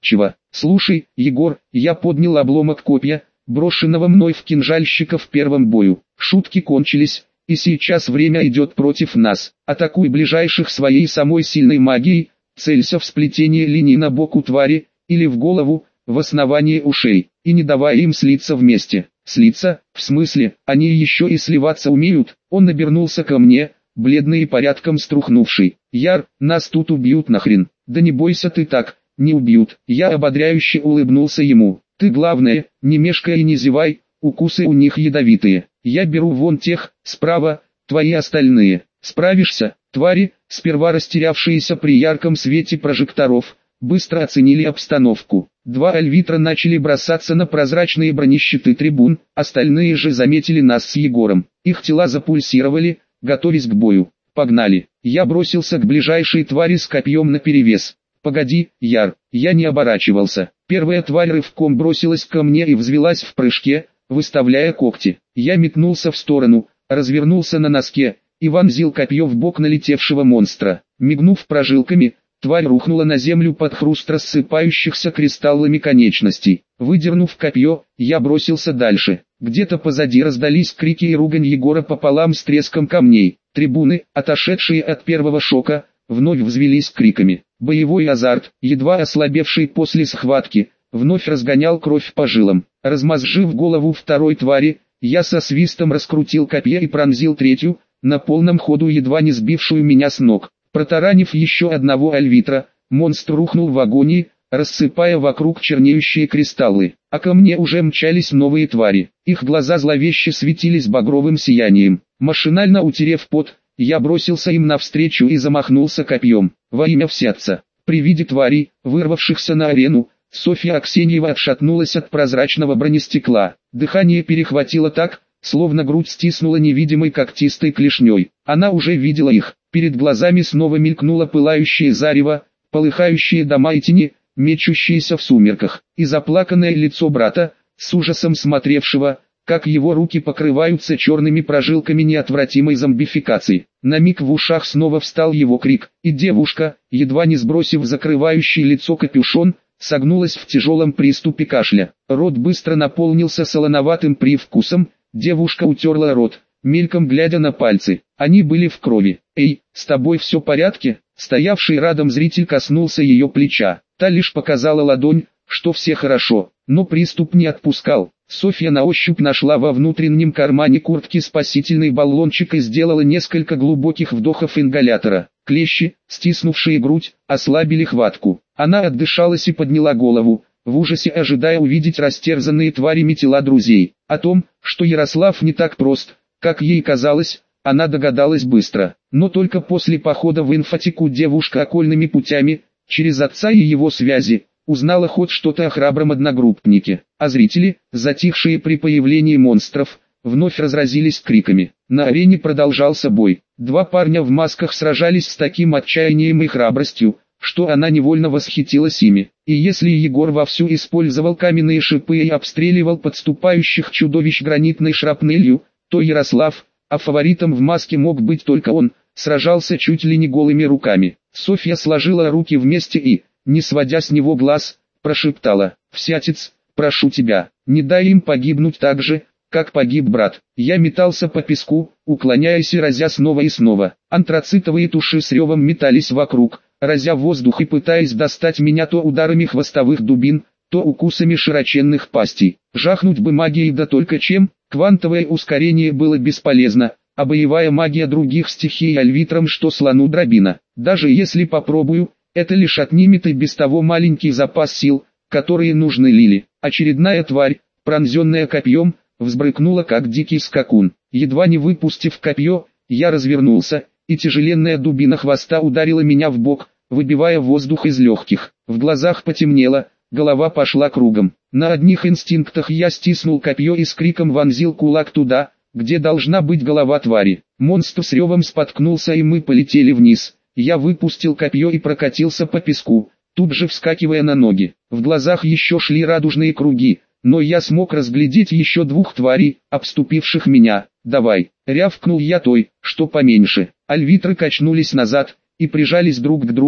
Чего? Слушай, Егор, я поднял обломок копья, брошенного мной в кинжальщика в первом бою. Шутки кончились, и сейчас время идет против нас. Атакуй ближайших своей самой сильной магией, целься в сплетение линий на боку твари, или в голову, в основании ушей, и не давай им слиться вместе. Слиться, в смысле, они еще и сливаться умеют. Он обернулся ко мне, бледный и порядком струхнувший. Яр, нас тут убьют нахрен. Да не бойся ты так, не убьют. Я ободряюще улыбнулся ему. Ты главное, не мешкай и не зевай, укусы у них ядовитые. Я беру вон тех, справа, твои остальные. Справишься? Твари, сперва растерявшиеся при ярком свете прожекторов, быстро оценили обстановку. Два альвитра начали бросаться на прозрачные бронещиты трибун, остальные же заметили нас с Егором. Их тела запульсировали, готовясь к бою. Погнали. Я бросился к ближайшей твари с копьем наперевес. Погоди, Яр, я не оборачивался. Первая тварь рывком бросилась ко мне и взвилась в прыжке, выставляя когти. Я метнулся в сторону, развернулся на носке и вонзил копье в бок налетевшего монстра. Мигнув прожилками, тварь рухнула на землю под хруст рассыпающихся кристаллами конечностей. Выдернув копье, я бросился дальше. Где-то позади раздались крики и ругань Егора пополам с треском камней. Трибуны, отошедшие от первого шока, вновь взвелись криками. Боевой азарт, едва ослабевший после схватки, вновь разгонял кровь по жилам. Размозжив голову второй твари, я со свистом раскрутил копье и пронзил третью, на полном ходу едва не сбившую меня с ног. Протаранив еще одного альвитра, монстр рухнул в агонии, рассыпая вокруг чернеющие кристаллы. А ко мне уже мчались новые твари. Их глаза зловеще светились багровым сиянием. Машинально утерев пот, я бросился им навстречу и замахнулся копьем. Во имя всеотца. При виде тварей, вырвавшихся на арену, Софья Аксеньева отшатнулась от прозрачного бронестекла. Дыхание перехватило так, словно грудь стиснула невидимой когтистой клешней. Она уже видела их. Перед глазами снова мелькнуло пылающее зарево, полыхающие дома и тени, мечущиеся в сумерках. И заплаканное лицо брата, с ужасом смотревшего, как его руки покрываются черными прожилками неотвратимой зомбификации. На миг в ушах снова встал его крик, и девушка, едва не сбросив закрывающий лицо капюшон, согнулась в тяжелом приступе кашля. Рот быстро наполнился солоноватым привкусом, девушка утерла рот, мельком глядя на пальцы. Они были в крови. «Эй, с тобой все в порядке?» Стоявший рядом зритель коснулся ее плеча. Та лишь показала ладонь, что все хорошо, но приступ не отпускал. Софья на ощупь нашла во внутреннем кармане куртки спасительный баллончик и сделала несколько глубоких вдохов ингалятора. Клещи, стиснувшие грудь, ослабили хватку. Она отдышалась и подняла голову, в ужасе ожидая увидеть растерзанные тварями тела друзей. О том, что Ярослав не так прост, как ей казалось, она догадалась быстро. Но только после похода в инфотеку девушка окольными путями, через отца и его связи, узнала хоть что-то о храбром одногруппнике. А зрители, затихшие при появлении монстров, вновь разразились криками. На арене продолжался бой. Два парня в масках сражались с таким отчаянием и храбростью, что она невольно восхитилась ими. И если Егор вовсю использовал каменные шипы и обстреливал подступающих чудовищ гранитной шрапнелью, то Ярослав, а фаворитом в маске мог быть только он, сражался чуть ли не голыми руками. Софья сложила руки вместе и, не сводя с него глаз, прошептала: «Всеотец, прошу тебя, не дай им погибнуть так же, как погиб брат». Я метался по песку, уклоняясь и разя снова и снова. Антрацитовые туши с ревом метались вокруг, разя воздух и пытаясь достать меня то ударами хвостовых дубин, то укусами широченных пастей. Жахнуть бы магией, да только чем? Квантовое ускорение было бесполезно, а боевая магия других стихий альвитрам что слону дробина. Даже если попробую, это лишь отнимет и без того маленький запас сил, которые нужны Лили. Очередная тварь, пронзенная копьем, взбрыкнула как дикий скакун. Едва не выпустив копье, я развернулся, и тяжеленная дубина хвоста ударила меня в бок, выбивая воздух из легких. В глазах потемнело, голова пошла кругом. На одних инстинктах я стиснул копье и с криком вонзил кулак туда, где должна быть голова твари. Монстр с ревом споткнулся и мы полетели вниз. Я выпустил копье и прокатился по песку, тут же вскакивая на ноги. В глазах еще шли радужные круги, но я смог разглядеть еще двух тварей, обступивших меня. «Давай!» — рявкнул я той, что поменьше. Альвитры качнулись назад и прижались друг к другу,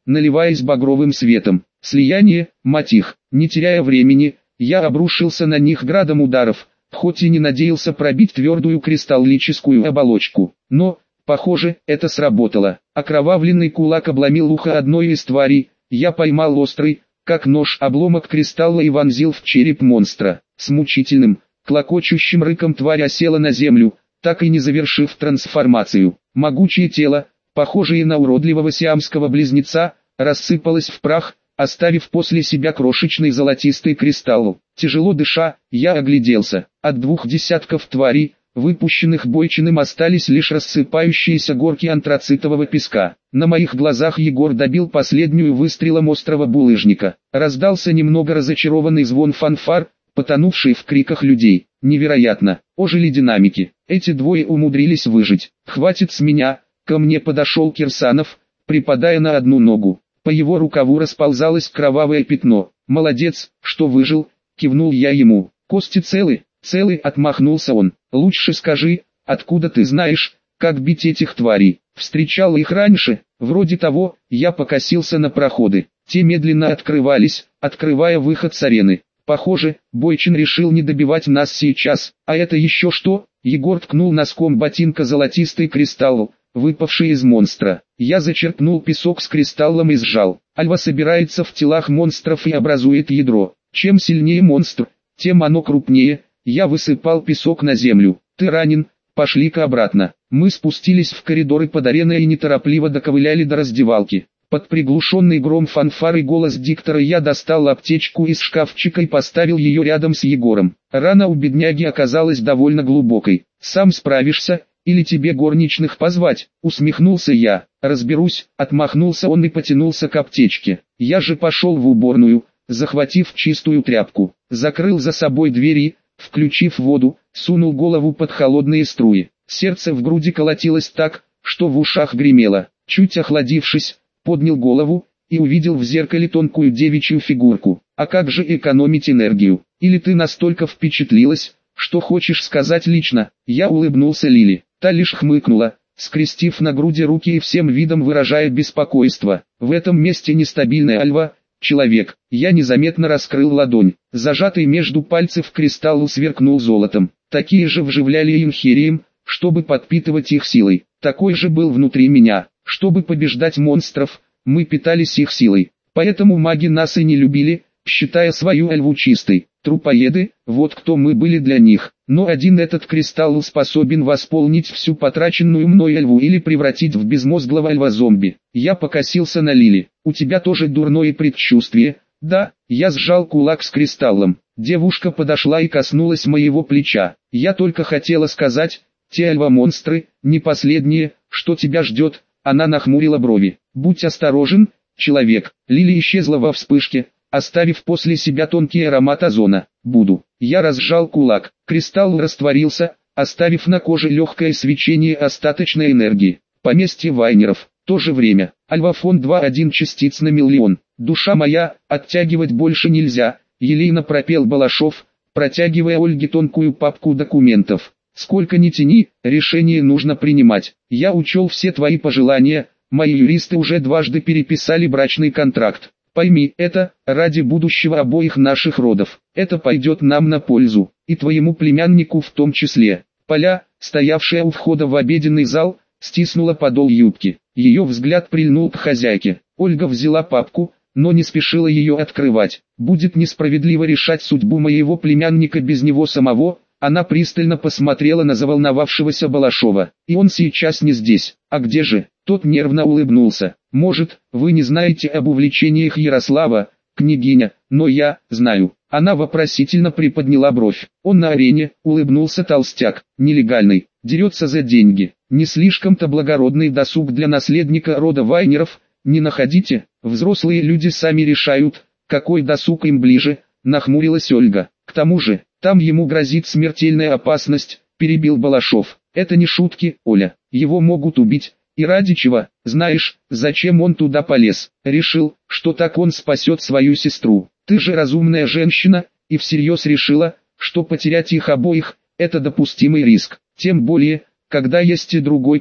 наливаясь багровым светом. Слияние, мать их, не теряя времени, я обрушился на них градом ударов, хоть и не надеялся пробить твердую кристаллическую оболочку. Но, похоже, это сработало. Окровавленный кулак обломил ухо одной из тварей, я поймал острый, как нож, обломок кристалла и вонзил в череп монстра. С мучительным, клокочущим рыком тварь осела на землю, так и не завершив трансформацию. Могучее тело, похожее на уродливого сиамского близнеца, рассыпалось в прах, оставив после себя крошечный золотистый кристалл. Тяжело дыша, я огляделся. От 2 десятков тварей, выпущенных Бойчиным, остались лишь рассыпающиеся горки антрацитового песка. На моих глазах Егор добил последнюю выстрелом острого булыжника. Раздался немного разочарованный звон фанфар, потонувший в криках людей. Невероятно, ожили динамики. Эти двое умудрились выжить. Хватит с меня. Ко мне подошел Кирсанов, припадая на одну ногу. По его рукаву расползалось кровавое пятно. «Молодец, что выжил», — кивнул я ему. «Кости целы?» «Целый», — отмахнулся он. «Лучше скажи, откуда ты знаешь, как бить этих тварей? Встречал их раньше?» «Вроде того», — я покосился на проходы. Те медленно открывались, открывая выход с арены. «Похоже, Бойчин решил не добивать нас сейчас. А это еще что?» Егор ткнул носком ботинка золотистый кристалл, выпавший из монстра. Я зачерпнул песок с кристаллом и сжал. Альва собирается в телах монстров и образует ядро. Чем сильнее монстр, тем оно крупнее. Я высыпал песок на землю. «Ты ранен, пошли-ка обратно». Мы спустились в коридоры под ареной и неторопливо доковыляли до раздевалки. Под приглушенный гром фанфар и голос диктора я достал аптечку из шкафчика и поставил ее рядом с Егором. Рана у бедняги оказалась довольно глубокой. «Сам справишься, или тебе горничных позвать?» — усмехнулся я. «Разберусь», — отмахнулся он и потянулся к аптечке. Я же пошел в уборную, захватив чистую тряпку, закрыл за собой двери, включив воду, сунул голову под холодные струи. Сердце в груди колотилось так, что в ушах гремело. Чуть охладившись, поднял голову и увидел в зеркале тонкую девичью фигурку. «А как же экономить энергию? Или ты настолько впечатлилась, что хочешь сказать лично?» Я улыбнулся Лили. Та лишь хмыкнула, скрестив на груди руки и всем видом выражая беспокойство. «В этом месте нестабильная Альва, человек». Я незаметно раскрыл ладонь. Зажатый между пальцев кристалл сверкнул золотом. Такие же вживляли инхерием, чтобы подпитывать их силой. Такой же был внутри меня. Чтобы побеждать монстров, мы питались их силой. Поэтому маги нас и не любили, считая свою Альву чистой. Трупоеды, вот кто мы были для них. Но один этот кристалл способен восполнить всю потраченную мной Альву или превратить в безмозглого Альва-зомби. Я покосился на Лили. «У тебя тоже дурное предчувствие?» «Да». Я сжал кулак с кристаллом. Девушка подошла и коснулась моего плеча. «Я только хотела сказать, те Альва-монстры, не последние, что тебя ждет». Она нахмурила брови. «Будь осторожен, человек». Лили исчезла во вспышке, оставив после себя тонкий аромат озона. «Буду». Я разжал кулак. Кристалл растворился, оставив на коже легкое свечение остаточной энергии. Поместье Вайнеров. То же время. Альва-фон 2,1 частиц на миллион. «Душа моя, оттягивать больше нельзя», — елейно пропел Балашов, протягивая Ольге тонкую папку документов. «Сколько ни тяни, решение нужно принимать. Я учел все твои пожелания, мои юристы уже дважды переписали брачный контракт. Пойми, это ради будущего обоих наших родов. Это пойдет нам на пользу, и твоему племяннику в том числе». Поля, стоявшая у входа в обеденный зал, стиснула подол юбки. Ее взгляд прильнул к хозяйке. Ольга взяла папку, но не спешила ее открывать. «Будет несправедливо решать судьбу моего племянника без него самого». Она пристально посмотрела на заволновавшегося Балашова. «И он сейчас не здесь. А где же?» Тот нервно улыбнулся. «Может, вы не знаете об увлечениях Ярослава, княгиня, но я знаю». Она вопросительно приподняла бровь. «Он на арене», улыбнулся толстяк. «Нелегальный, дерется за деньги. Не слишком-то благородный досуг для наследника рода Вайнеров, не находите? Взрослые люди сами решают, какой досуг им ближе», нахмурилась Ольга. «К тому же, там ему грозит смертельная опасность», перебил Балашов. «Это не шутки, Оля, его могут убить. И ради чего? Знаешь, зачем он туда полез? Решил, что так он спасет свою сестру. Ты же разумная женщина, и всерьез решила, что потерять их обоих – это допустимый риск. Тем более, когда есть и другой путь.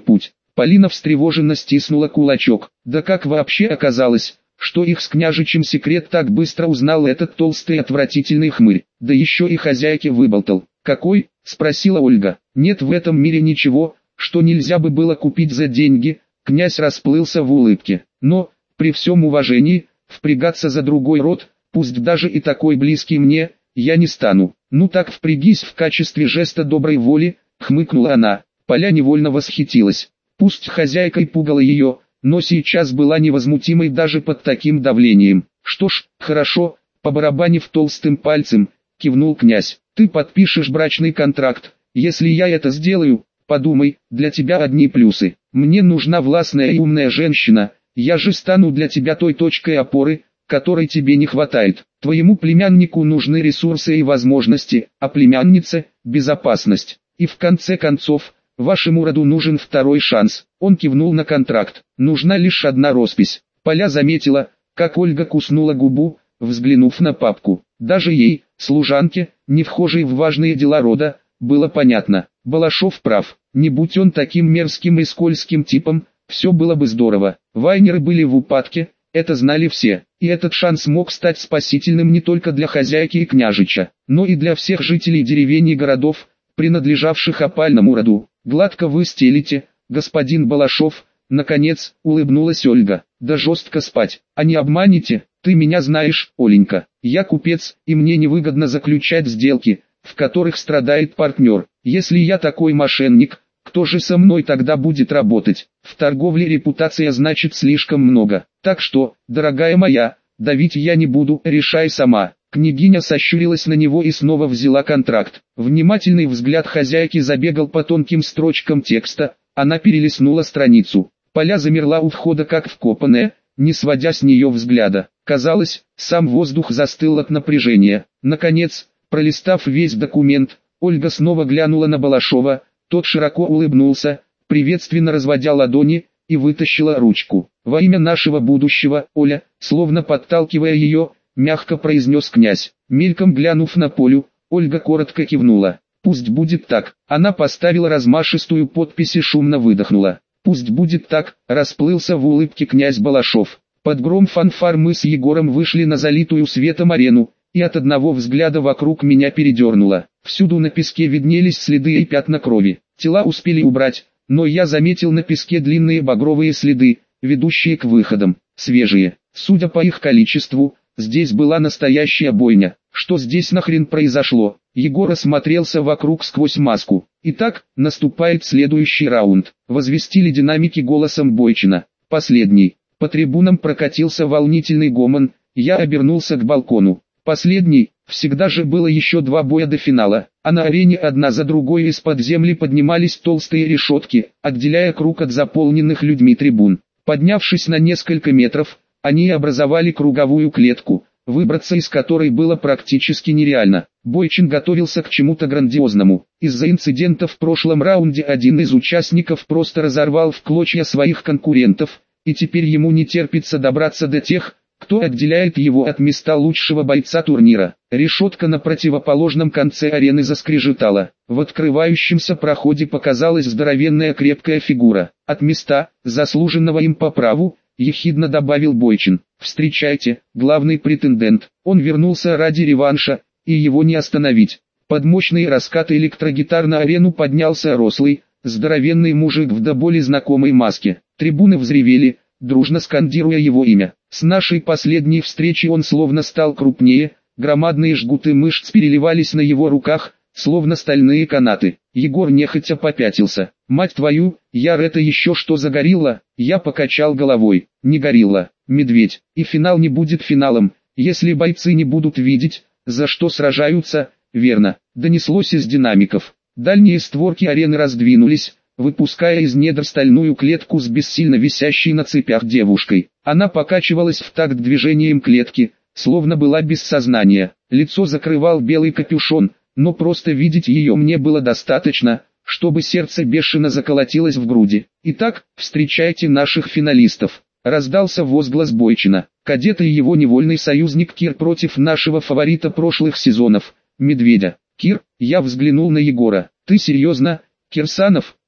Полина встревоженно стиснула кулачок. Да как вообще оказалось, что их с княжичем секрет так быстро узнал этот толстый отвратительный хмырь, да еще и хозяйке выболтал. «Какой?» – спросила Ольга. «Нет в этом мире ничего, что нельзя бы было купить за деньги», – князь расплылся в улыбке. «Но, при всем уважении, впрягаться за другой род, пусть даже и такой близкий мне, я не стану». «Ну так впрягись в качестве жеста доброй воли», – хмыкнула она. Поля невольно восхитилась. Пусть хозяйкой пугала ее, но сейчас была невозмутимой даже под таким давлением. «Что ж, хорошо», – побарабанив толстым пальцем, кивнул князь. «Ты подпишешь брачный контракт. Если я это сделаю, подумай, для тебя одни плюсы. Мне нужна властная и умная женщина, я же стану для тебя той точкой опоры, которой тебе не хватает. Твоему племяннику нужны ресурсы и возможности, а племяннице – безопасность. И в конце концов, вашему роду нужен второй шанс». Он кивнул на контракт. «Нужна лишь одна роспись». Поля заметила, как Ольга куснула губу, взглянув на папку. Даже ей, служанке, не вхожей в важные дела рода, было понятно. Балашов прав. Не будь он таким мерзким и скользким типом, все было бы здорово. Вайнеры были в упадке, это знали все. И этот шанс мог стать спасительным не только для хозяйки и княжича, но и для всех жителей деревень и городов, принадлежавших опальному роду. «Гладко вы стелите, господин Балашов», — наконец, улыбнулась Ольга. «Да жестко спать, а не обманете, ты меня знаешь, Оленька. Я купец, и мне невыгодно заключать сделки, в которых страдает партнер. Если я такой мошенник, кто же со мной тогда будет работать? В торговле репутация значит слишком много. Так что, дорогая моя, давить я не буду, решай сама». Княгиня сощурилась на него и снова взяла контракт. Внимательный взгляд хозяйки забегал по тонким строчкам текста, она перелистнула страницу. Поля замерла у входа как вкопанная, не сводя с нее взгляда. Казалось, сам воздух застыл от напряжения. Наконец, пролистав весь документ, Ольга снова глянула на Балашова, тот широко улыбнулся, приветственно разводя ладони, и вытащила ручку. «Во имя нашего будущего, Оля», словно подталкивая ее, мягко произнес князь. Мельком глянув на Полю, Ольга коротко кивнула. «Пусть будет так». Она поставила размашистую подпись и шумно выдохнула. «Пусть будет так», расплылся в улыбке князь Балашов. Под гром фанфар мы с Егором вышли на залитую светом арену, и от одного взгляда вокруг меня передернуло. Всюду на песке виднелись следы и пятна крови. Тела успели убрать, но я заметил на песке длинные багровые следы, ведущие к выходам, свежие. Судя по их количеству, здесь была настоящая бойня. Что здесь нахрен произошло? Егор осмотрелся вокруг сквозь маску. «Итак, наступает следующий раунд», — возвестили динамики голосом Бойчина. «Последний». По трибунам прокатился волнительный гомон, я обернулся к балкону. «Последний», всегда же было еще 2 боя до финала, а на арене одна за другой из-под земли поднимались толстые решетки, отделяя круг от заполненных людьми трибун. Поднявшись на несколько метров, они образовали круговую клетку, выбраться из которой было практически нереально. Бойчин готовился к чему-то грандиозному. Из-за инцидента в прошлом раунде один из участников просто разорвал в клочья своих конкурентов, и теперь ему не терпится добраться до тех, кто отделяет его от места лучшего бойца турнира. Решетка на противоположном конце арены заскрежетала. В открывающемся проходе показалась здоровенная крепкая фигура. «От места, заслуженного им по праву», ехидно добавил Бойчин. «Встречайте, главный претендент». Он вернулся ради реванша, и его не остановить. Под мощные раскаты электрогитар на арену поднялся рослый, здоровенный мужик в до боли знакомой маске. Трибуны взревели, дружно скандируя его имя. С нашей последней встречи он словно стал крупнее, громадные жгуты мышц переливались на его руках, словно стальные канаты. Егор нехотя попятился. «Мать твою, Яр, это еще что за горилла?» Я покачал головой. «Не горилла, медведь. И финал не будет финалом, если бойцы не будут видеть, за что сражаются». «Верно», донеслось из динамиков. Дальние створки арены раздвинулись, выпуская из недр стальную клетку с бессильно висящей на цепях девушкой. Она покачивалась в такт движением клетки, словно была без сознания. Лицо закрывал белый капюшон, но просто видеть ее мне было достаточно, чтобы сердце бешено заколотилось в груди. «Итак, встречайте наших финалистов», — раздался возглас Бойчина. «Кадет и его невольный союзник Кир против нашего фаворита прошлых сезонов, Медведя». «Кир», я взглянул на Егора. «Ты серьезно, Кирсанов?»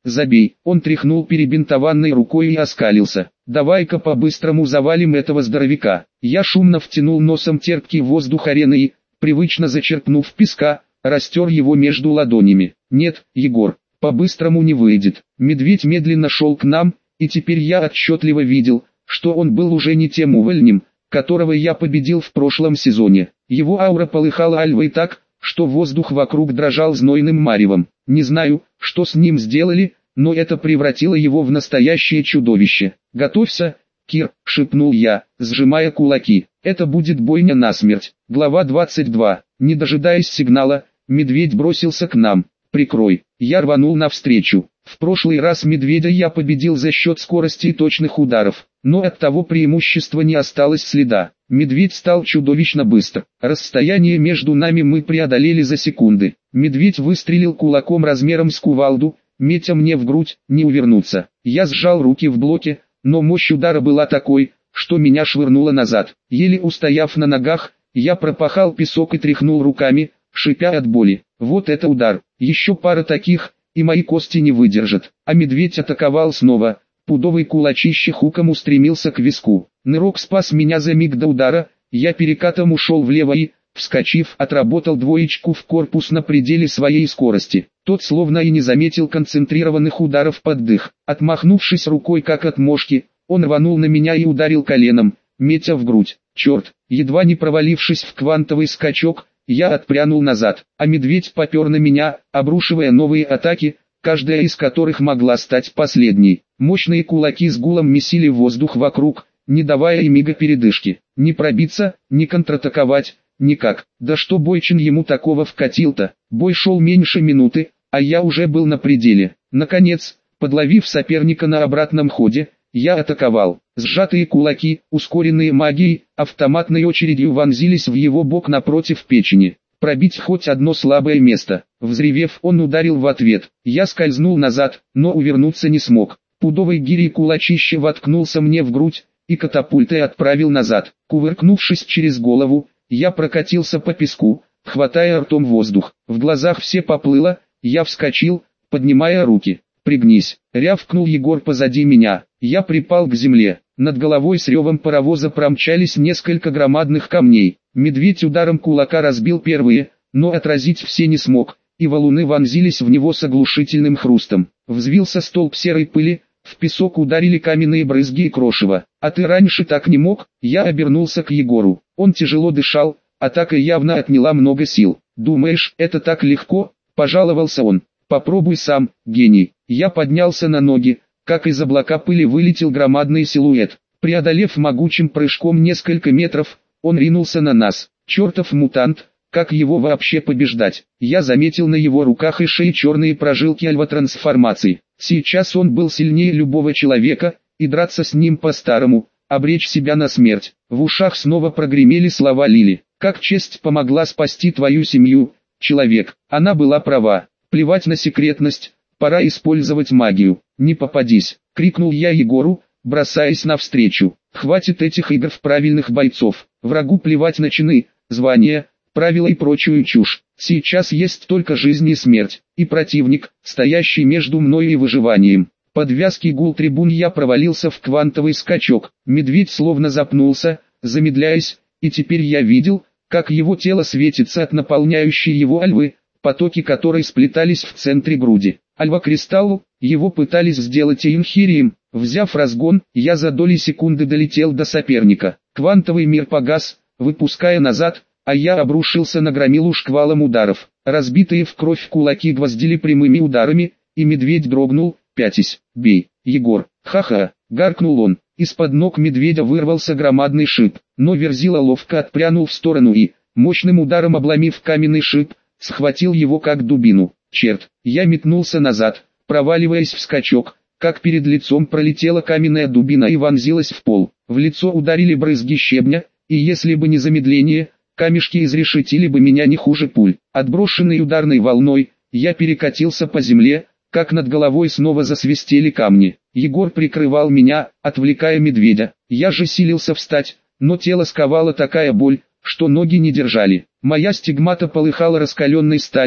забей. Он тряхнул перебинтованной рукой и оскалился. Давай-ка по-быстрому завалим этого здоровяка. Я шумно втянул носом терпкий воздух арены и, привычно зачерпнув песка, растер его между ладонями. Нет, Егор, по-быстрому не выйдет. Медведь медленно шел к нам, и теперь я отчетливо видел, что он был уже не тем увольнем, которого я победил в прошлом сезоне. Его аура полыхала альвой так, что воздух вокруг дрожал знойным маревом. Не знаю, что с ним сделали, но это превратило его в настоящее чудовище. «Готовься, Кир», — шепнул я, сжимая кулаки. «Это будет бойня насмерть». Глава 22. Не дожидаясь сигнала, медведь бросился к нам. «Прикрой». Я рванул навстречу. В прошлый раз медведя я победил за счет скорости и точных ударов, но от того преимущества не осталось следа. Медведь стал чудовищно быстр. Расстояние между нами мы преодолели за секунды. Медведь выстрелил кулаком размером с кувалду, метя мне в грудь, не увернуться. Я сжал руки в блоке, но мощь удара была такой, что меня швырнуло назад. Еле устояв на ногах, я пропахал песок и тряхнул руками, шипя от боли. Вот это удар. Еще пара таких, и мои кости не выдержат. А медведь атаковал снова. Пудовый кулачище хуком устремился к виску. Нырок спас меня за миг до удара. Я перекатом ушел влево и, вскочив, отработал двоечку в корпус на пределе своей скорости. Тот словно и не заметил концентрированных ударов под дых. Отмахнувшись рукой как от мошки, он рванул на меня и ударил коленом, метя в грудь. Черт, едва не провалившись в квантовый скачок, я отпрянул назад, а медведь попер на меня, обрушивая новые атаки, каждая из которых могла стать последней. Мощные кулаки с гулом месили воздух вокруг, не давая и мига передышки. Не пробиться, не контратаковать, никак. Да что Бойчин ему такого вкатил-то? Бой шел меньше минуты, а я уже был на пределе. Наконец, подловив соперника на обратном ходе, я атаковал. Сжатые кулаки, ускоренные магией, автоматной очередью вонзились в его бок напротив печени. Пробить хоть одно слабое место. Взревев, он ударил в ответ. Я скользнул назад, но увернуться не смог. Пудовый гирей кулачище воткнулся мне в грудь и катапультой отправил назад. Кувыркнувшись через голову, я прокатился по песку, хватая ртом воздух. В глазах все поплыло, я вскочил, поднимая руки. «Пригнись!» — рявкнул Егор позади меня. Я припал к земле. Над головой с ревом паровоза промчались несколько громадных камней. Медведь ударом кулака разбил первые, но отразить все не смог, и валуны вонзились в него с оглушительным хрустом. Взвился столб серой пыли, в песок ударили каменные брызги и крошево. «А ты раньше так не мог?» Я обернулся к Егору. Он тяжело дышал, атака явно отняла много сил. «Думаешь, это так легко?» — пожаловался он. «Попробуй сам, гений». Я поднялся на ноги, как из облака пыли вылетел громадный силуэт. Преодолев могучим прыжком несколько метров, он ринулся на нас. Чертов мутант, как его вообще побеждать? Я заметил на его руках и шее черные прожилки альватрансформации. Сейчас он был сильнее любого человека, и драться с ним по-старому, обречь себя на смерть. В ушах снова прогремели слова Лили. «Как честь помогла спасти твою семью, человек». Она была права. Плевать на секретность, пора использовать магию. «Не попадись!» — крикнул я Егору, бросаясь навстречу. «Хватит этих игр в правильных бойцов. Врагу плевать на чины, звания, правила и прочую чушь. Сейчас есть только жизнь и смерть, и противник, стоящий между мной и выживанием». Под вязкий гул трибун я провалился в квантовый скачок. Медведь словно запнулся, замедляясь, и теперь я видел, как его тело светится от наполняющей его альвы, потоки которой сплетались в центре груди. Альва-кристалл, его пытались сделать Эйнхирием. Взяв разгон, я за доли секунды долетел до соперника. Квантовый мир погас, выпуская назад, а я обрушился на громилу шквалом ударов. Разбитые в кровь кулаки гвоздили прямыми ударами, и медведь дрогнул. «Пятись, бей, Егор!» «Ха-ха!» — гаркнул он. Из-под ног медведя вырвался громадный шип, но Верзила ловко отпрянул в сторону и, мощным ударом обломив каменный шип, схватил его как дубину. Черт, я метнулся назад, проваливаясь в скачок, как перед лицом пролетела каменная дубина и вонзилась в пол. В лицо ударили брызги щебня, и если бы не замедление, камешки изрешетили бы меня не хуже пуль. Отброшенный ударной волной, я перекатился по земле, как над головой снова засвистели камни. Егор прикрывал меня, отвлекая медведя. Я же силился встать, но тело сковала такая боль, что ноги не держали. Моя стигмата полыхала раскаленной сталью,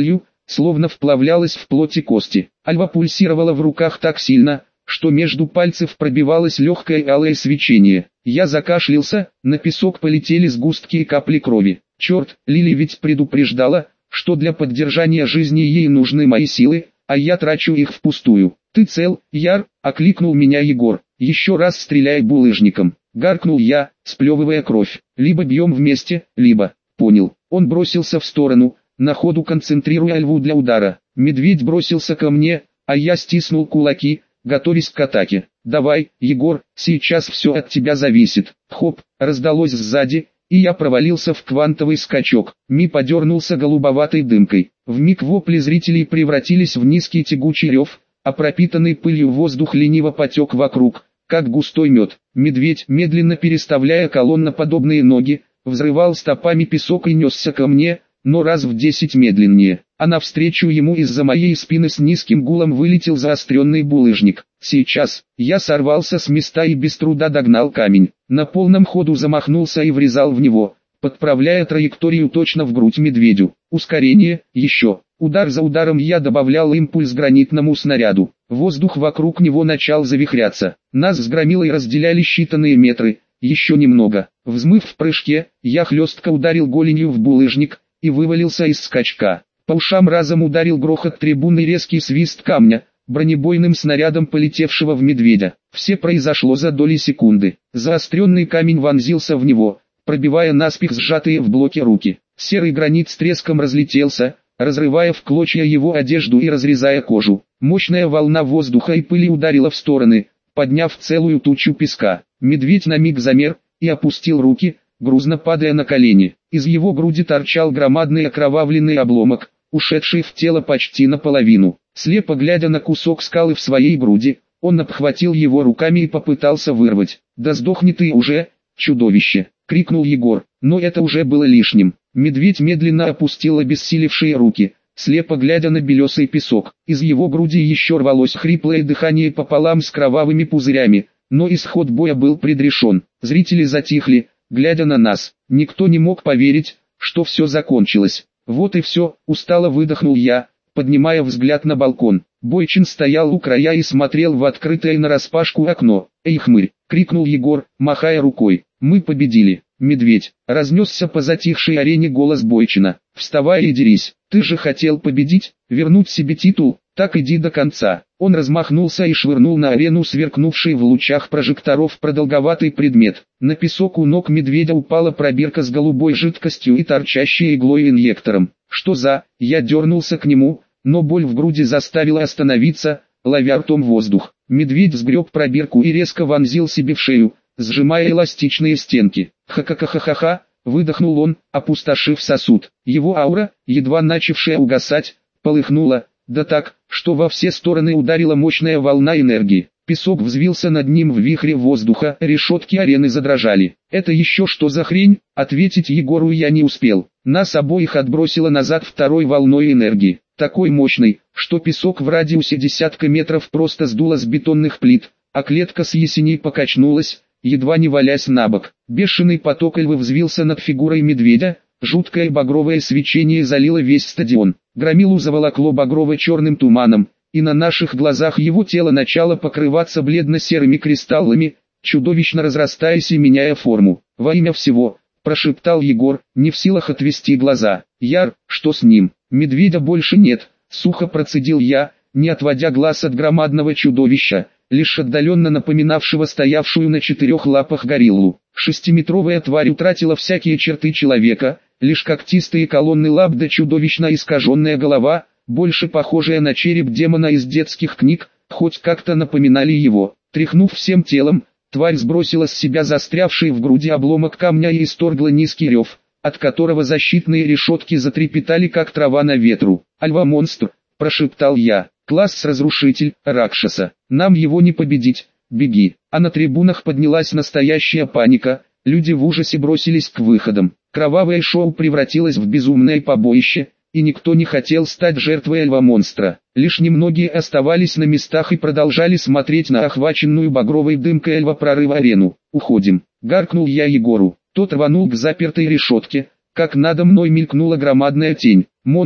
словно вплавлялась в плоть и кости. Альва пульсировала в руках так сильно, что между пальцев пробивалось легкое алое свечение. Я закашлялся, на песок полетели сгустки и капли крови. Черт, Лили ведь предупреждала, что для поддержания жизни ей нужны мои силы, а я трачу их впустую. «Ты цел, Яр?» – окликнул меня Егор. «Еще раз стреляй булыжником», – гаркнул я, сплевывая кровь. «Либо бьем вместе, либо...» «Понял». Он бросился в сторону, на ходу концентрируя льву для удара. Медведь бросился ко мне, а я стиснул кулаки, готовясь к атаке. «Давай, Егор, сейчас все от тебя зависит». Хоп, раздалось сзади, и я провалился в квантовый скачок. Ми подернулся голубоватой дымкой. Вмиг вопли зрителей превратились в низкий тягучий рев, а пропитанный пылью воздух лениво потек вокруг, как густой мед. Медведь, медленно переставляя колонноподобные ноги, взрывал стопами песок и несся ко мне, но раз в 10 медленнее. А навстречу ему из-за моей спины с низким гулом вылетел заостренный булыжник. Сейчас я сорвался с места и без труда догнал камень. На полном ходу замахнулся и врезал в него, подправляя траекторию точно в грудь медведю. Ускорение, еще. Удар за ударом я добавлял импульс гранитному снаряду. Воздух вокруг него начал завихряться. Нас с громилой разделяли считанные метры, еще немного. Взмыв в прыжке, я хлестко ударил голенью в булыжник и вывалился из скачка. По ушам разом ударил грохот трибуны и резкий свист камня, бронебойным снарядом полетевшего в медведя. Все произошло за доли секунды. Заостренный камень вонзился в него, пробивая наспех сжатые в блоки руки. Серый гранит с треском разлетелся, разрывая в клочья его одежду и разрезая кожу. Мощная волна воздуха и пыли ударила в стороны, подняв целую тучу песка. Медведь на миг замер и опустил руки, грузно падая на колени. Из его груди торчал громадный окровавленный обломок, ушедший в тело почти наполовину. Слепо глядя на кусок скалы в своей груди, он обхватил его руками и попытался вырвать. «Да сдохни ты уже, чудовище!» — крикнул Егор, но это уже было лишним. Медведь медленно опустил обессилевшие руки, слепо глядя на белесый песок. Из его груди еще рвалось хриплое дыхание пополам с кровавыми пузырями, но исход боя был предрешен. Зрители затихли, глядя на нас. Никто не мог поверить, что все закончилось. «Вот и все», — устало выдохнул я, поднимая взгляд на балкон. Бойчин стоял у края и смотрел в открытое нараспашку окно. «Эй, хмырь!» — крикнул Егор, махая рукой. «Мы победили!» «Медведь!» — разнесся по затихшей арене голос Бойчина. «Вставай и дерись! Ты же хотел победить, вернуть себе титул, так иди до конца!» Он размахнулся и швырнул на арену сверкнувший в лучах прожекторов продолговатый предмет. На песок у ног медведя упала пробирка с голубой жидкостью и торчащей иглой инъектором. «Что за...» Я дернулся к нему, но боль в груди заставила остановиться, ловя ртом воздух. Медведь сгреб пробирку и резко вонзил себе в шею, сжимая эластичные стенки. «Ха-ха-ха-ха-ха!» — выдохнул он, опустошив сосуд. Его аура, едва начавшая угасать, полыхнула, да так, что во все стороны ударила мощная волна энергии. Песок взвился над ним в вихре воздуха, решетки арены задрожали. «Это еще что за хрень?» — ответить Егору я не успел. Нас обоих отбросило назад второй волной энергии, такой мощной, что песок в радиусе десятка метров просто сдуло с бетонных плит, а клетка с ясеней покачнулась, едва не валясь на бок. Бешеный поток львы взвился над фигурой медведя, жуткое багровое свечение залило весь стадион. Громилу заволокло багрово-черным туманом, и на наших глазах его тело начало покрываться бледно-серыми кристаллами, чудовищно разрастаясь и меняя форму. «Во имя всего», — прошептал Егор, не в силах отвести глаза. «Яр, что с ним?» «Медведя больше нет», — сухо процедил я, не отводя глаз от громадного чудовища, лишь отдаленно напоминавшего стоявшую на 4 лапах гориллу. Шестиметровая тварь утратила всякие черты человека, лишь когтистые колонны лап да чудовищно искаженная голова, больше похожая на череп демона из детских книг, хоть как-то напоминали его. Тряхнув всем телом, тварь сбросила с себя застрявший в груди обломок камня и исторгла низкий рев, от которого защитные решетки затрепетали как трава на ветру. «Альва-монстр», — прошептал я, — «класс-разрушитель, Ракшаса, нам его не победить, беги». А на трибунах поднялась настоящая паника, люди в ужасе бросились к выходам. Кровавое шоу превратилось в безумное побоище, и никто не хотел стать жертвой льва-монстра. Лишь немногие оставались на местах и продолжали смотреть на охваченную багровой дымкой льва-прорыва арену. «Уходим», — гаркнул я Егору. Тот рванул к запертой решетке, как надо мной мелькнула громадная тень. «Монстр!»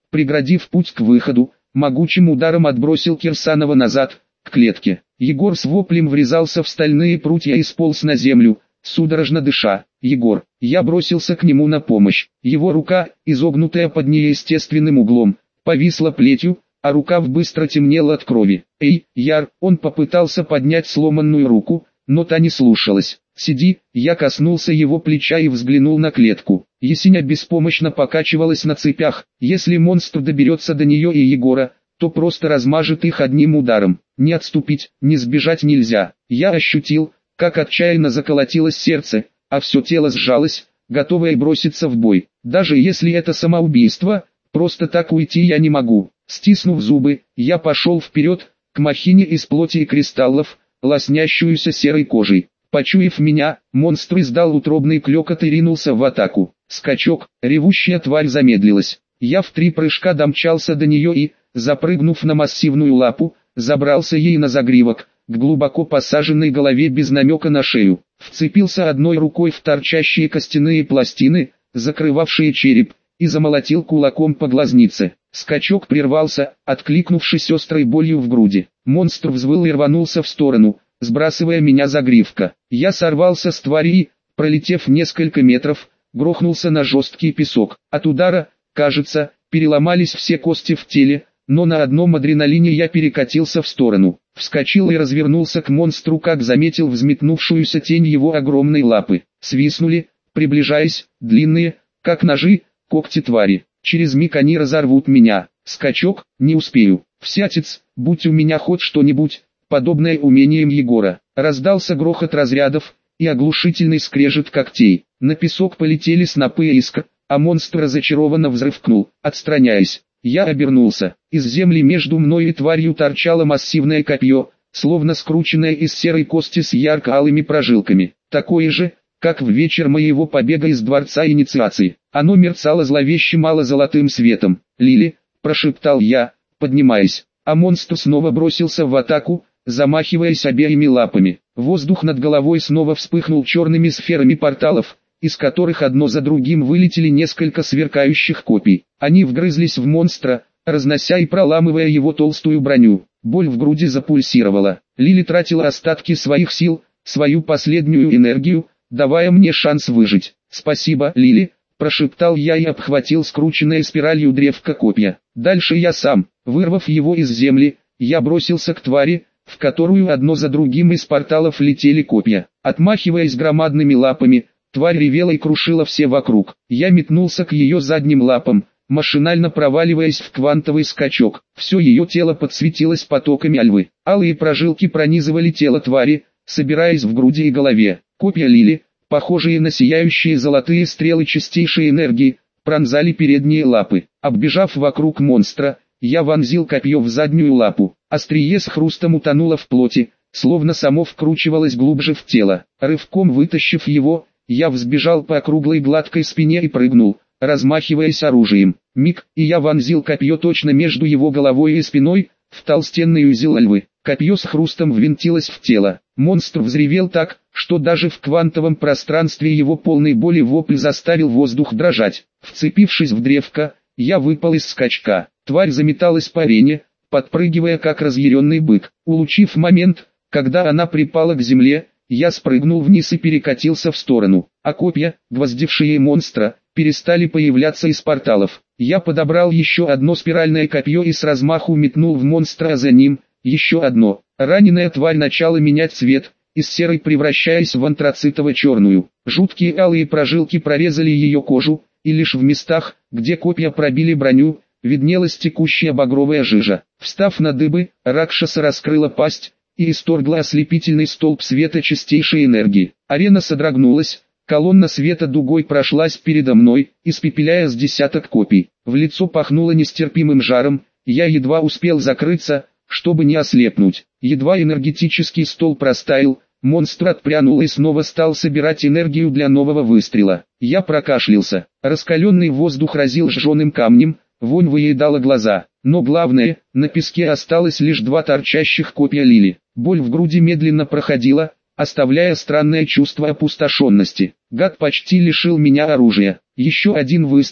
преградив путь к выходу, могучим ударом отбросил Кирсанова назад, к клетке. Егор с воплем врезался в стальные прутья и сполз на землю, судорожно дыша. «Егор!» Я бросился к нему на помощь. Его рука, изогнутая под неестественным углом, повисла плетью, а рукав быстро темнел от крови. «Эй, Яр!» Он попытался поднять сломанную руку, но та не слушалась. «Сиди!» Я коснулся его плеча и взглянул на клетку. Есеня беспомощно покачивалась на цепях. Если монстр доберется до нее и Егора, то просто размажет их одним ударом. Не отступить, не сбежать нельзя. Я ощутил, как отчаянно заколотилось сердце, а все тело сжалось, готовое броситься в бой. Даже если это самоубийство, просто так уйти я не могу. Стиснув зубы, я пошел вперед, к махине из плоти и кристаллов, лоснящуюся серой кожей. Почуяв меня, монстр издал утробный клёкот и ринулся в атаку. Скачок, ревущая тварь замедлилась. Я в 3 прыжка домчался до нее и, запрыгнув на массивную лапу, забрался ей на загривок, к глубоко посаженной голове без намека на шею. Вцепился одной рукой в торчащие костяные пластины, закрывавшие череп, и замолотил кулаком по глазнице. Скачок прервался, откликнувшись острой болью в груди. Монстр взвыл и рванулся в сторону, сбрасывая меня за гривка. Я сорвался с твари и, пролетев несколько метров, грохнулся на жесткий песок. От удара, кажется, переломались все кости в теле, но на одном адреналине я перекатился в сторону. Вскочил и развернулся к монстру, как заметил взметнувшуюся тень его огромной лапы. Свистнули, приближаясь, длинные, как ножи, когти твари. Через миг они разорвут меня. Скачок, не успею. Всятец, будь у меня хоть что-нибудь, подобное умением Егора. Раздался грохот разрядов и оглушительный скрежет когтей. На песок полетели снопы искр, а монстр разочарованно взрывкнул, отстраняясь. Я обернулся. Из земли между мной и тварью торчало массивное копье, словно скрученное из серой кости с ярко-алыми прожилками. Такое же, как в вечер моего побега из дворца инициации. Оно мерцало зловещим ало-золотым светом. «Лили», — прошептал я, поднимаясь. А монстр снова бросился в атаку, замахиваясь обеими лапами. Воздух над головой снова вспыхнул черными сферами порталов, из которых одно за другим вылетели несколько сверкающих копий. Они вгрызлись в монстра, разнося и проламывая его толстую броню. Боль в груди запульсировала. Лили тратила остатки своих сил, свою последнюю энергию, давая мне шанс выжить. «Спасибо, Лили», — прошептал я и обхватил скрученное спиралью древко копья. Дальше я сам. Вырвав его из земли, я бросился к твари, в которую одно за другим из порталов летели копья. Отмахиваясь громадными лапами, тварь ревела и крушила все вокруг. Я метнулся к ее задним лапам, машинально проваливаясь в квантовый скачок. Все ее тело подсветилось потоками альвы. Алые прожилки пронизывали тело твари, собираясь в груди и голове. Копья Лили, похожие на сияющие золотые стрелы чистейшей энергии, пронзали передние лапы. Оббежав вокруг монстра, я вонзил копье в заднюю лапу. Острие с хрустом утонуло в плоти, словно само вкручивалось глубже в тело. Рывком вытащив его, я взбежал по округлой гладкой спине и прыгнул, размахиваясь оружием. Миг, и я вонзил копье точно между его головой и спиной, в толстенный узел альвы. Копье с хрустом ввинтилось в тело. Монстр взревел так, что даже в квантовом пространстве его полной боли вопль заставил воздух дрожать. Вцепившись в древко, я выпал из скачка. Тварь заметалась по арене, подпрыгивая как разъяренный бык. Улучив момент, когда она припала к земле, я спрыгнул вниз и перекатился в сторону, а копья, гвоздившие монстра, перестали появляться из порталов. Я подобрал еще одно спиральное копье и с размаху метнул в монстра, а за ним еще одно. Раненая тварь начала менять цвет, из серой превращаясь в антрацитово-черную. Жуткие алые прожилки прорезали ее кожу, и лишь в местах, где копья пробили броню, виднелась текущая багровая жижа. Встав на дыбы, Ракшаса раскрыла пасть и исторгла ослепительный столб света чистейшей энергии. Арена содрогнулась, колонна света дугой прошлась передо мной, испепеляя с десяток копий. В лицо пахнуло нестерпимым жаром, я едва успел закрыться, чтобы не ослепнуть. Едва энергетический столб растаял, монстр отпрянул и снова стал собирать энергию для нового выстрела. Я прокашлялся. Раскаленный воздух разил жженым камнем, вонь выедала глаза. Но главное, на песке осталось лишь 2 торчащих копья Лили. Боль в груди медленно проходила, оставляя странное чувство опустошенности. Гад почти лишил меня оружия. Еще один выстрел,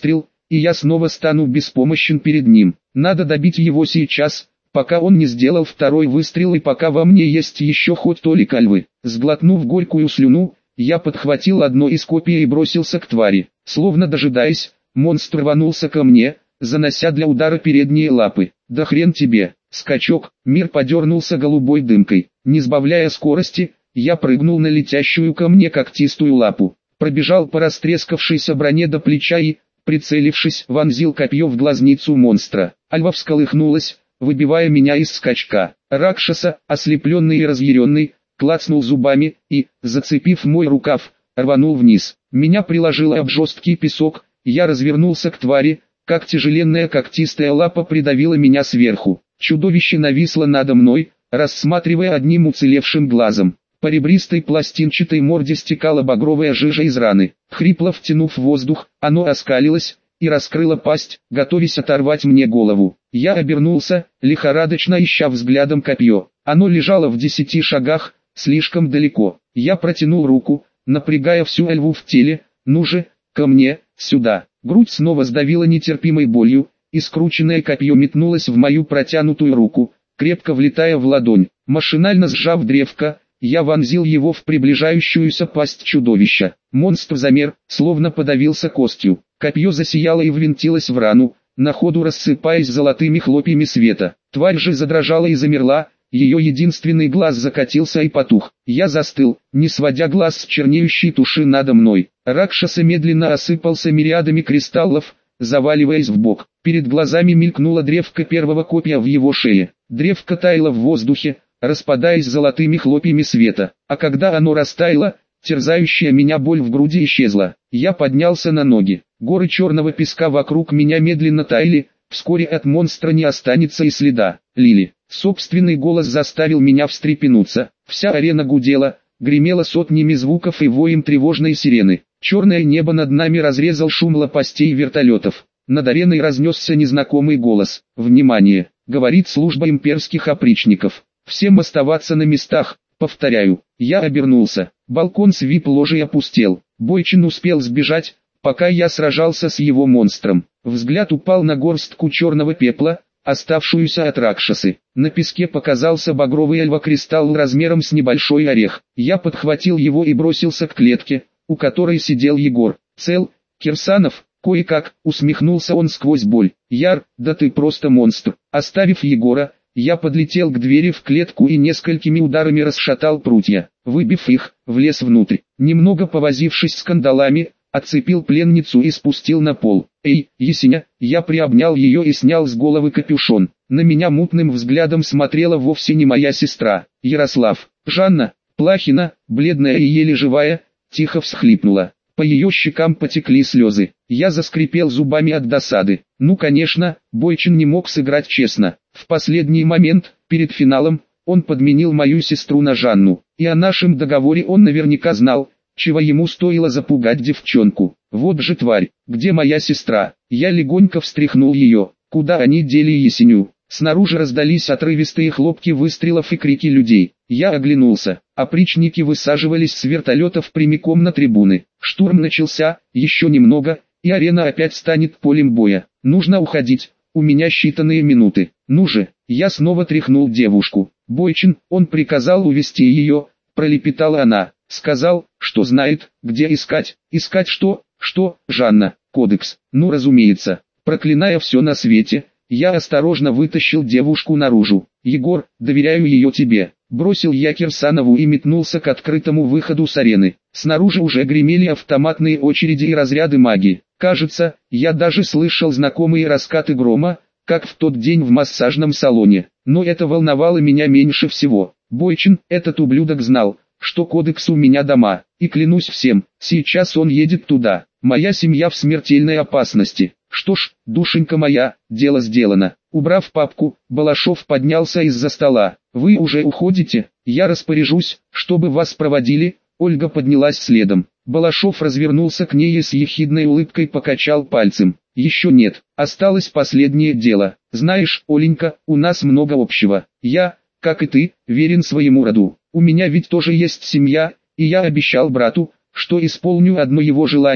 и я снова стану беспомощен перед ним. Надо добить его сейчас, пока он не сделал второй выстрел и пока во мне есть еще хоть толика львы. Сглотнув горькую слюну, я подхватил одно из копий и бросился к твари. Словно дожидаясь, монстр рванулся ко мне, занося для удара передние лапы. Да хрен тебе! Скачок, мир подернулся голубой дымкой. Не сбавляя скорости, я прыгнул на летящую ко мне когтистую лапу. Пробежал по растрескавшейся броне до плеча и, прицелившись, вонзил копье в глазницу монстра. Альва всколыхнулась, выбивая меня из скачка. Ракшаса, ослепленный и разъяренный, клацнул зубами и, зацепив мой рукав, рванул вниз. Меня приложило об жесткий песок, я развернулся к твари, как тяжеленная когтистая лапа придавила меня сверху. Чудовище нависло надо мной, рассматривая одним уцелевшим глазом. По ребристой пластинчатой морде стекала багровая жижа из раны. Хрипло втянув воздух, оно оскалилось и раскрыло пасть, готовясь оторвать мне голову. Я обернулся, лихорадочно ища взглядом копье. Оно лежало в 10 шагах, слишком далеко. Я протянул руку, напрягая всю льву в теле. «Ну же, ко мне, сюда!» Грудь снова сдавила нетерпимой болью, и скрученное копье метнулось в мою протянутую руку, крепко влетая в ладонь. Машинально сжав древко, я вонзил его в приближающуюся пасть чудовища. Монстр замер, словно подавился костью. Копье засияло и ввинтилось в рану, на ходу рассыпаясь золотыми хлопьями света. Тварь же задрожала и замерла, ее единственный глаз закатился и потух. Я застыл, не сводя глаз с чернеющей туши надо мной. Ракшаса медленно осыпался мириадами кристаллов, заваливаясь в бок. Перед глазами мелькнула древко первого копья в его шее. Древко таяло в воздухе, распадаясь золотыми хлопьями света. А когда оно растаяло, терзающая меня боль в груди исчезла. Я поднялся на ноги. Горы черного песка вокруг меня медленно таяли, вскоре от монстра не останется и следа. Лили. Собственный голос заставил меня встрепенуться. Вся арена гудела, гремела сотнями звуков и воем тревожной сирены. Черное небо над нами разрезал шум лопастей вертолетов. Над ареной разнесся незнакомый голос. «Внимание!» — говорит служба имперских опричников. «Всем оставаться на местах!» Повторяю. Я обернулся. Балкон с вип-ложей опустел. Бойчин успел сбежать, пока я сражался с его монстром. Взгляд упал на горстку черного пепла, оставшуюся от Ракшасы. На песке показался багровый альва-кристалл размером с небольшой орех. Я подхватил его и бросился к клетке, у которой сидел Егор. «Цел, Кирсанов?» Кое-как, усмехнулся он сквозь боль. «Яр, да ты просто монстр». Оставив Егора, я подлетел к двери в клетку и несколькими ударами расшатал прутья. Выбив их, влез внутрь. Немного повозившись с кандалами, отцепил пленницу и спустил на пол. «Эй, Есеня!» Я приобнял ее и снял с головы капюшон. На меня мутным взглядом смотрела вовсе не моя сестра. Ярослав. Жанна, Плахина, бледная и еле живая, тихо всхлипнула. По ее щекам потекли слезы. Я заскрипел зубами от досады. Ну конечно, Бойчин не мог сыграть честно. В последний момент, перед финалом, он подменил мою сестру на Жанну. И о нашем договоре он наверняка знал, чего ему стоило запугать девчонку. Вот же тварь, где моя сестра? Я легонько встряхнул ее. Куда они дели Есеню? Снаружи раздались отрывистые хлопки выстрелов и крики людей. Я оглянулся. Опричники высаживались с вертолетов прямиком на трибуны. Штурм начался, еще немного, и арена опять станет полем боя. Нужно уходить, у меня считанные минуты. Ну же, я снова тряхнул девушку. Бойчин, он приказал увести ее, пролепетала она. Сказал, что знает, где искать. Искать что? Что, Жанна? Кодекс. Ну разумеется. Проклиная все на свете, я осторожно вытащил девушку наружу. Егор, доверяю ее тебе. Бросил я Кирсанову и метнулся к открытому выходу с арены. Снаружи уже гремели автоматные очереди и разряды магии. Кажется, я даже слышал знакомые раскаты грома, как в тот день в массажном салоне. Но это волновало меня меньше всего. Бойчин, этот ублюдок, знал, что кодекс у меня дома, и клянусь всем, сейчас он едет туда. Моя семья в смертельной опасности. Что ж, душенька моя, дело сделано. Убрав папку, Балашов поднялся из-за стола. Вы уже уходите? Я распоряжусь, чтобы вас проводили. Ольга поднялась следом. Балашов развернулся к ней и с ехидной улыбкой покачал пальцем. Еще нет, осталось последнее дело. Знаешь, Оленька, у нас много общего. Я, как и ты, верен своему роду. У меня ведь тоже есть семья, и я обещал брату, что исполню одно его желание,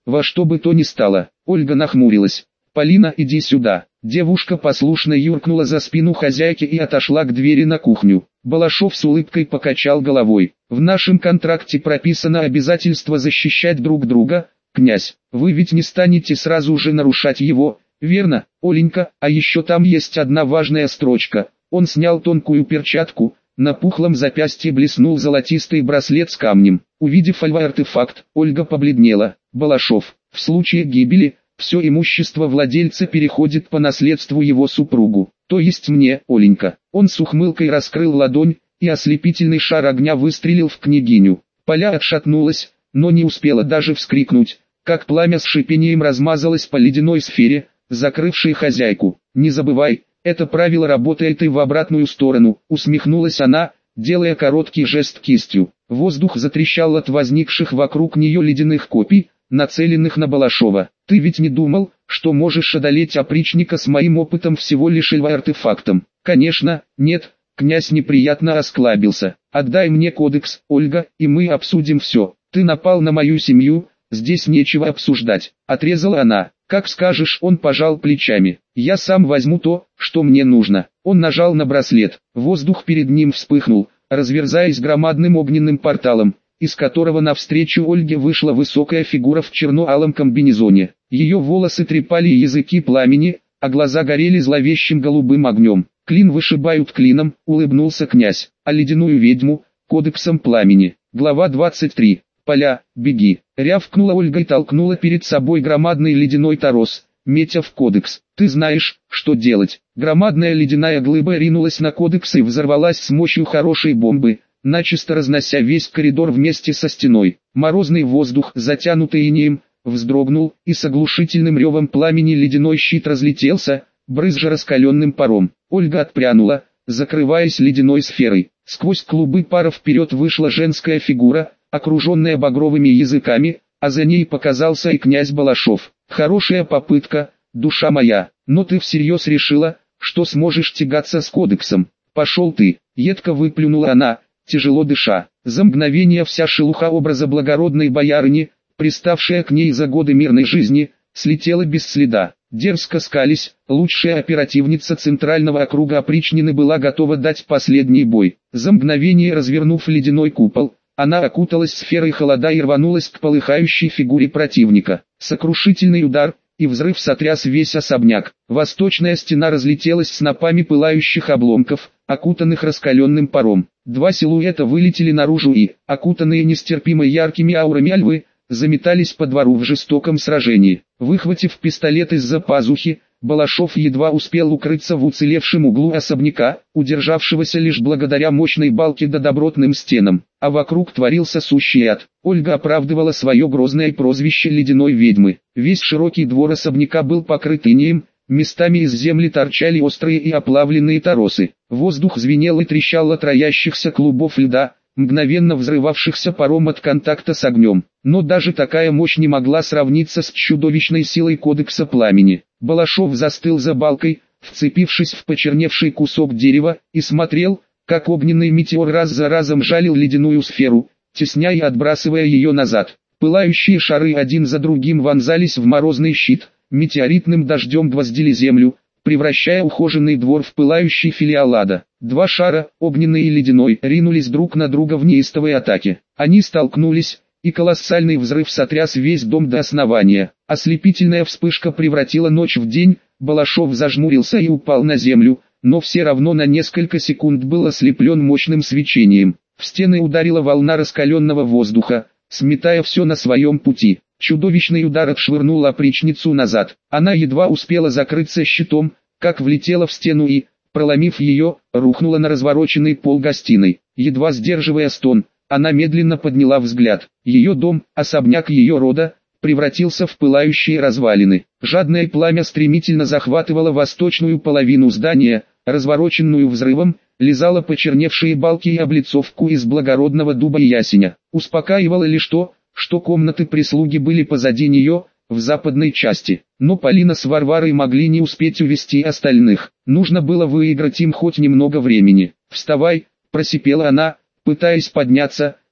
во что бы то ни стало. Ольга нахмурилась. «Полина, иди сюда». Девушка послушно юркнула за спину хозяйки и отошла к двери на кухню. Балашов с улыбкой покачал головой. «В нашем контракте прописано обязательство защищать друг друга, князь. Вы ведь не станете сразу же нарушать его, верно, Оленька? А еще там есть одна важная строчка». Он снял тонкую перчатку, на пухлом запястье блеснул золотистый браслет с камнем. Увидев артефакт, Ольга побледнела. «Балашов, в случае гибели, все имущество владельца переходит по наследству его супругу, то есть мне, Оленька». Он с ухмылкой раскрыл ладонь, и ослепительный шар огня выстрелил в княгиню. Поля отшатнулась, но не успела даже вскрикнуть, как пламя с шипением размазалось по ледяной сфере, закрывшей хозяйку. «Не забывай, это правило работает и в обратную сторону», усмехнулась она, делая короткий жест кистью. Воздух затрещал от возникших вокруг нее ледяных копий, нацеленных на Балашова. «Ты ведь не думал, что можешь одолеть опричника с моим опытом всего лишь артефактом?» «Конечно, нет», князь неприятно осклабился. «Отдай мне кодекс, Ольга, и мы обсудим все. Ты напал на мою семью, здесь нечего обсуждать», отрезала она. «Как скажешь», он пожал плечами. «Я сам возьму то, что мне нужно». Он нажал на браслет. Воздух перед ним вспыхнул, разверзаясь громадным огненным порталом, из которого навстречу Ольге вышла высокая фигура в черно-алом комбинезоне. Ее волосы трепали языки пламени, а глаза горели зловещим голубым огнем. «Клин вышибают клином», улыбнулся князь, «а ледяную ведьму — кодексом пламени». Глава 23. «Поля, беги!» Рявкнула Ольга и толкнула перед собой громадный ледяной торос, метя в кодекс. «Ты знаешь, что делать». Громадная ледяная глыба ринулась на кодекс и взорвалась с мощью хорошей бомбы, начисто разнося весь коридор вместе со стеной. Морозный воздух, затянутый инеем, вздрогнул, и с оглушительным ревом пламени ледяной щит разлетелся, брызжа раскаленным паром. Ольга отпрянула, закрываясь ледяной сферой. Сквозь клубы пара вперед вышла женская фигура, окруженная багровыми языками, а за ней показался и князь Балашов. «Хорошая попытка, душа моя, но ты всерьез решила, что сможешь тягаться с кодексом? Пошел ты!» Едко выплюнула она, тяжело дыша. За мгновение вся шелуха образа благородной боярыни, приставшая к ней за годы мирной жизни, слетела без следа. Дерзко скались, лучшая оперативница центрального округа опричнины была готова дать последний бой. За мгновение развернув ледяной купол, она окуталась сферой холода и рванулась к полыхающей фигуре противника. Сокрушительный удар, и взрыв сотряс весь особняк. Восточная стена разлетелась снопами пылающих обломков, окутанных раскаленным паром. Два силуэта вылетели наружу и, окутанные нестерпимо яркими аурами львы, заметались по двору в жестоком сражении. Выхватив пистолет из-за пазухи, Балашов едва успел укрыться в уцелевшем углу особняка, удержавшегося лишь благодаря мощной балке да добротным стенам, а вокруг творился сущий ад. Ольга оправдывала свое грозное прозвище ледяной ведьмы. Весь широкий двор особняка был покрыт инеем, местами из земли торчали острые и оплавленные торосы. Воздух звенел и трещал от роящихся клубов льда, мгновенно взрывавшихся паром от контакта с огнем. Но даже такая мощь не могла сравниться с чудовищной силой кодекса пламени. Балашов застыл за балкой, вцепившись в почерневший кусок дерева, и смотрел, как огненный метеор раз за разом жалил ледяную сферу, тесняя и отбрасывая ее назад. Пылающие шары один за другим вонзались в морозный щит, метеоритным дождем гвоздили землю, превращая ухоженный двор в пылающий филиал ада. Два шара, огненный и ледяной, ринулись друг на друга в неистовой атаке. Они столкнулись, и колоссальный взрыв сотряс весь дом до основания. Ослепительная вспышка превратила ночь в день, Балашов зажмурился и упал на землю, но все равно на несколько секунд был ослеплен мощным свечением. В стены ударила волна раскаленного воздуха, сметая все на своем пути. Чудовищный удар отшвырнул опричницу назад. Она едва успела закрыться щитом, как влетела в стену и, проломив ее, рухнула на развороченный пол гостиной. Едва сдерживая стон, она медленно подняла взгляд. Ее дом, особняк ее рода, превратился в пылающие развалины. Жадное пламя стремительно захватывало восточную половину здания, развороченную взрывом, лизало почерневшие балки и облицовку из благородного дуба и ясеня. Успокаивало лишь то, что комнаты прислуги были позади нее, в западной части. Но Полина с Варварой могли не успеть увести остальных. Нужно было выиграть им хоть немного времени. «Вставай!» – просипела она, пытаясь подняться,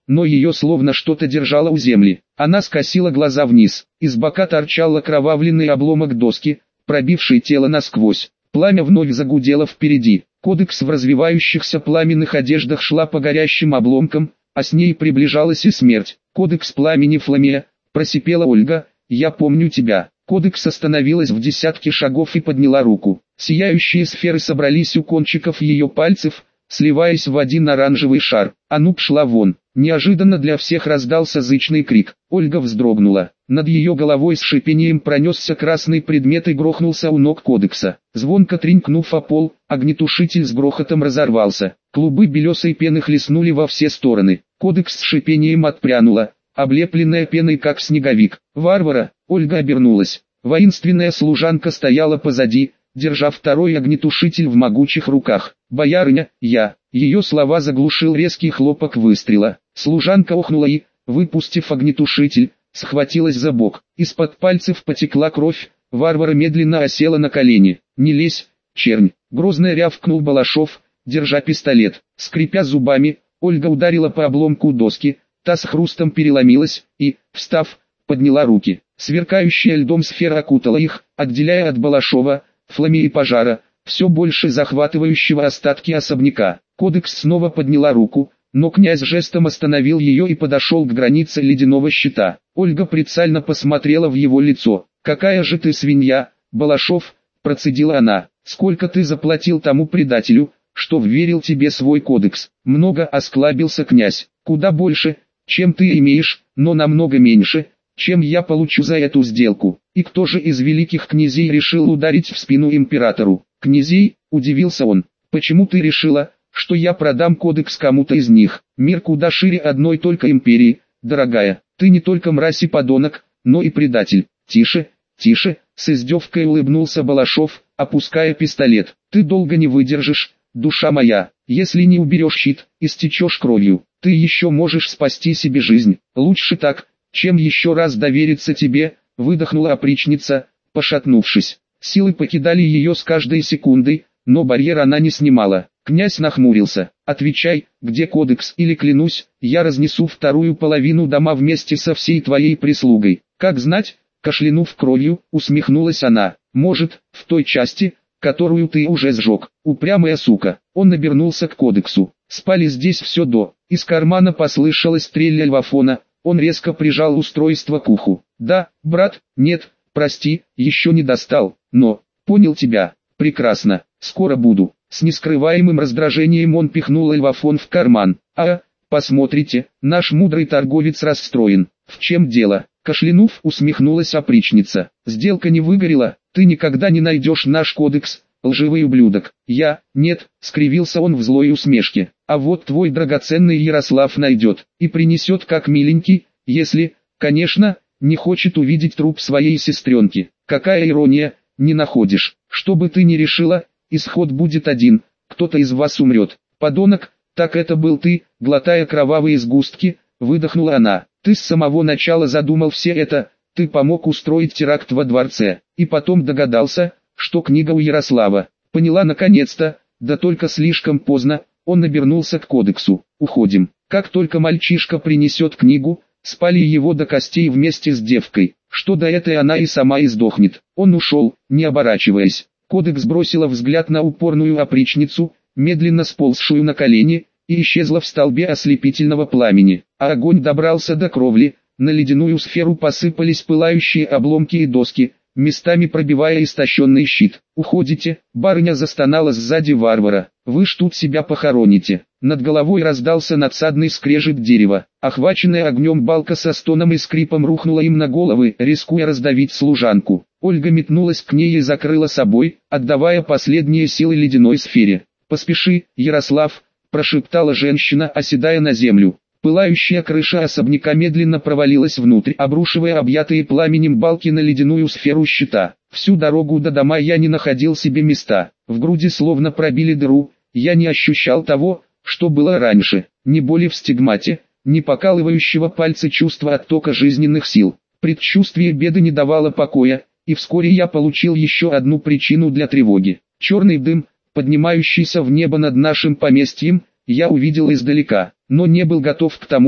но ее словно что-то держало у земли. Она скосила глаза вниз. Из бока торчал окровавленный обломок доски, пробивший тело насквозь. Пламя вновь загудело впереди. Кодекс в развивающихся пламенных одеждах шла по горящим обломкам, а с ней приближалась и смерть. «Кодекс пламени Фламия», — просипела Ольга, — «я помню тебя». Кодекс остановилась в десятке шагов и подняла руку. Сияющие сферы собрались у кончиков ее пальцев, сливаясь в один оранжевый шар. Ануб шла вон. Неожиданно для всех раздался зычный крик. Ольга вздрогнула. Над ее головой с шипением пронесся красный предмет и грохнулся у ног Кодекса. Звонко тренькнув о пол, огнетушитель с грохотом разорвался. Клубы белесой пены хлестнули во все стороны. Кодекс с шипением отпрянула, облепленная пеной как снеговик. «Варвара!» Ольга обернулась. Воинственная служанка стояла позади, держа второй огнетушитель в могучих руках. «Боярыня, я!» Ее слова заглушил резкий хлопок выстрела. Служанка охнула и, выпустив огнетушитель, схватилась за бок. Из-под пальцев потекла кровь, Варвара медленно осела на колени. «Не лезь, чернь!» Грозно рявкнул Балашов, держа пистолет. Скрипя зубами, Ольга ударила по обломку доски, та с хрустом переломилась и, встав, подняла руки. Сверкающая льдом сфера окутала их, отделяя от Балашова, Фламии пожара, все больше захватывающего остатки особняка. Кодекс снова подняла руку, но князь жестом остановил ее и подошел к границе ледяного щита. Ольга прицельно посмотрела в его лицо. «Какая же ты свинья, Балашов!» – процедила она. «Сколько ты заплатил тому предателю, что вверил тебе свой кодекс?» «Много», – осклабился князь. «Куда больше, чем ты имеешь, но намного меньше, чем я получу за эту сделку». «И кто же из великих князей решил ударить в спину императору?» «Князей?» – удивился он. «Почему ты решила, что я продам кодекс кому-то из них? Мир куда шире одной только империи, дорогая. Ты не только мразь и подонок, но и предатель». «Тише, тише», – с издевкой улыбнулся Балашов, опуская пистолет. «Ты долго не выдержишь, душа моя. Если не уберешь щит, истечешь кровью. Ты еще можешь спасти себе жизнь. Лучше так, чем еще раз довериться тебе», – выдохнула опричница, пошатнувшись. Силы покидали ее с каждой секундой, но барьер она не снимала. Князь нахмурился. «Отвечай, где кодекс, или клянусь, я разнесу вторую половину дома вместе со всей твоей прислугой». «Как знать?» – кашлянув кровью, усмехнулась она. «Может, в той части, которую ты уже сжег». «Упрямая сука». Он обернулся к кодексу. «Спали здесь все до». Из кармана послышалась стрель альвафона. Он резко прижал устройство к уху. «Да, брат, нет, прости, еще не достал, но, понял тебя, прекрасно, скоро буду». С нескрываемым раздражением он пихнул альвафон в карман. Посмотрите, наш мудрый торговец расстроен». «В чем дело?» Кашлянув, усмехнулась опричница. «Сделка не выгорела, ты никогда не найдешь наш кодекс, лживый ублюдок». «Нет», скривился он в злой усмешке. «А вот твой драгоценный Ярослав найдет, и принесет как миленький, если, конечно, не хочет увидеть труп своей сестренки». «Какая ирония, не находишь? Что бы ты ни решила, исход будет один, кто-то из вас умрет». «Подонок, так это был ты», глотая кровавые сгустки, выдохнула она. «Ты с самого начала задумал все это, ты помог устроить теракт во дворце, и потом догадался, что книга у Ярослава». Поняла наконец-то, да только слишком поздно. Он обернулся к кодексу. «Уходим». Как только мальчишка принесет книгу, спали его до костей вместе с девкой, что до этой она и сама издохнет. Он ушел, не оборачиваясь. Кодекс бросила взгляд на упорную опричницу, медленно сползшую на колени, и исчезла в столбе ослепительного пламени. А огонь добрался до кровли, на ледяную сферу посыпались пылающие обломки и доски, местами пробивая истощенный щит. «Уходите», — барыня застонала сзади Варвара. «Вы ж тут себя похороните». Над головой раздался надсадный скрежет дерева. Охваченная огнем балка со стоном и скрипом рухнула им на головы, рискуя раздавить служанку. Ольга метнулась к ней и закрыла собой, отдавая последние силы ледяной сфере. «Поспеши, Ярослав», — прошептала женщина, оседая на землю. Пылающая крыша особняка медленно провалилась внутрь, обрушивая объятые пламенем балки на ледяную сферу щита. Всю дорогу до дома я не находил себе места. В груди словно пробили дыру. Я не ощущал того, что было раньше. Ни боли в стигмате, ни покалывающего пальцы чувства оттока жизненных сил. Предчувствие беды не давало покоя, и вскоре я получил еще одну причину для тревоги. Черный дым, поднимающийся в небо над нашим поместьем, я увидел издалека, но не был готов к тому,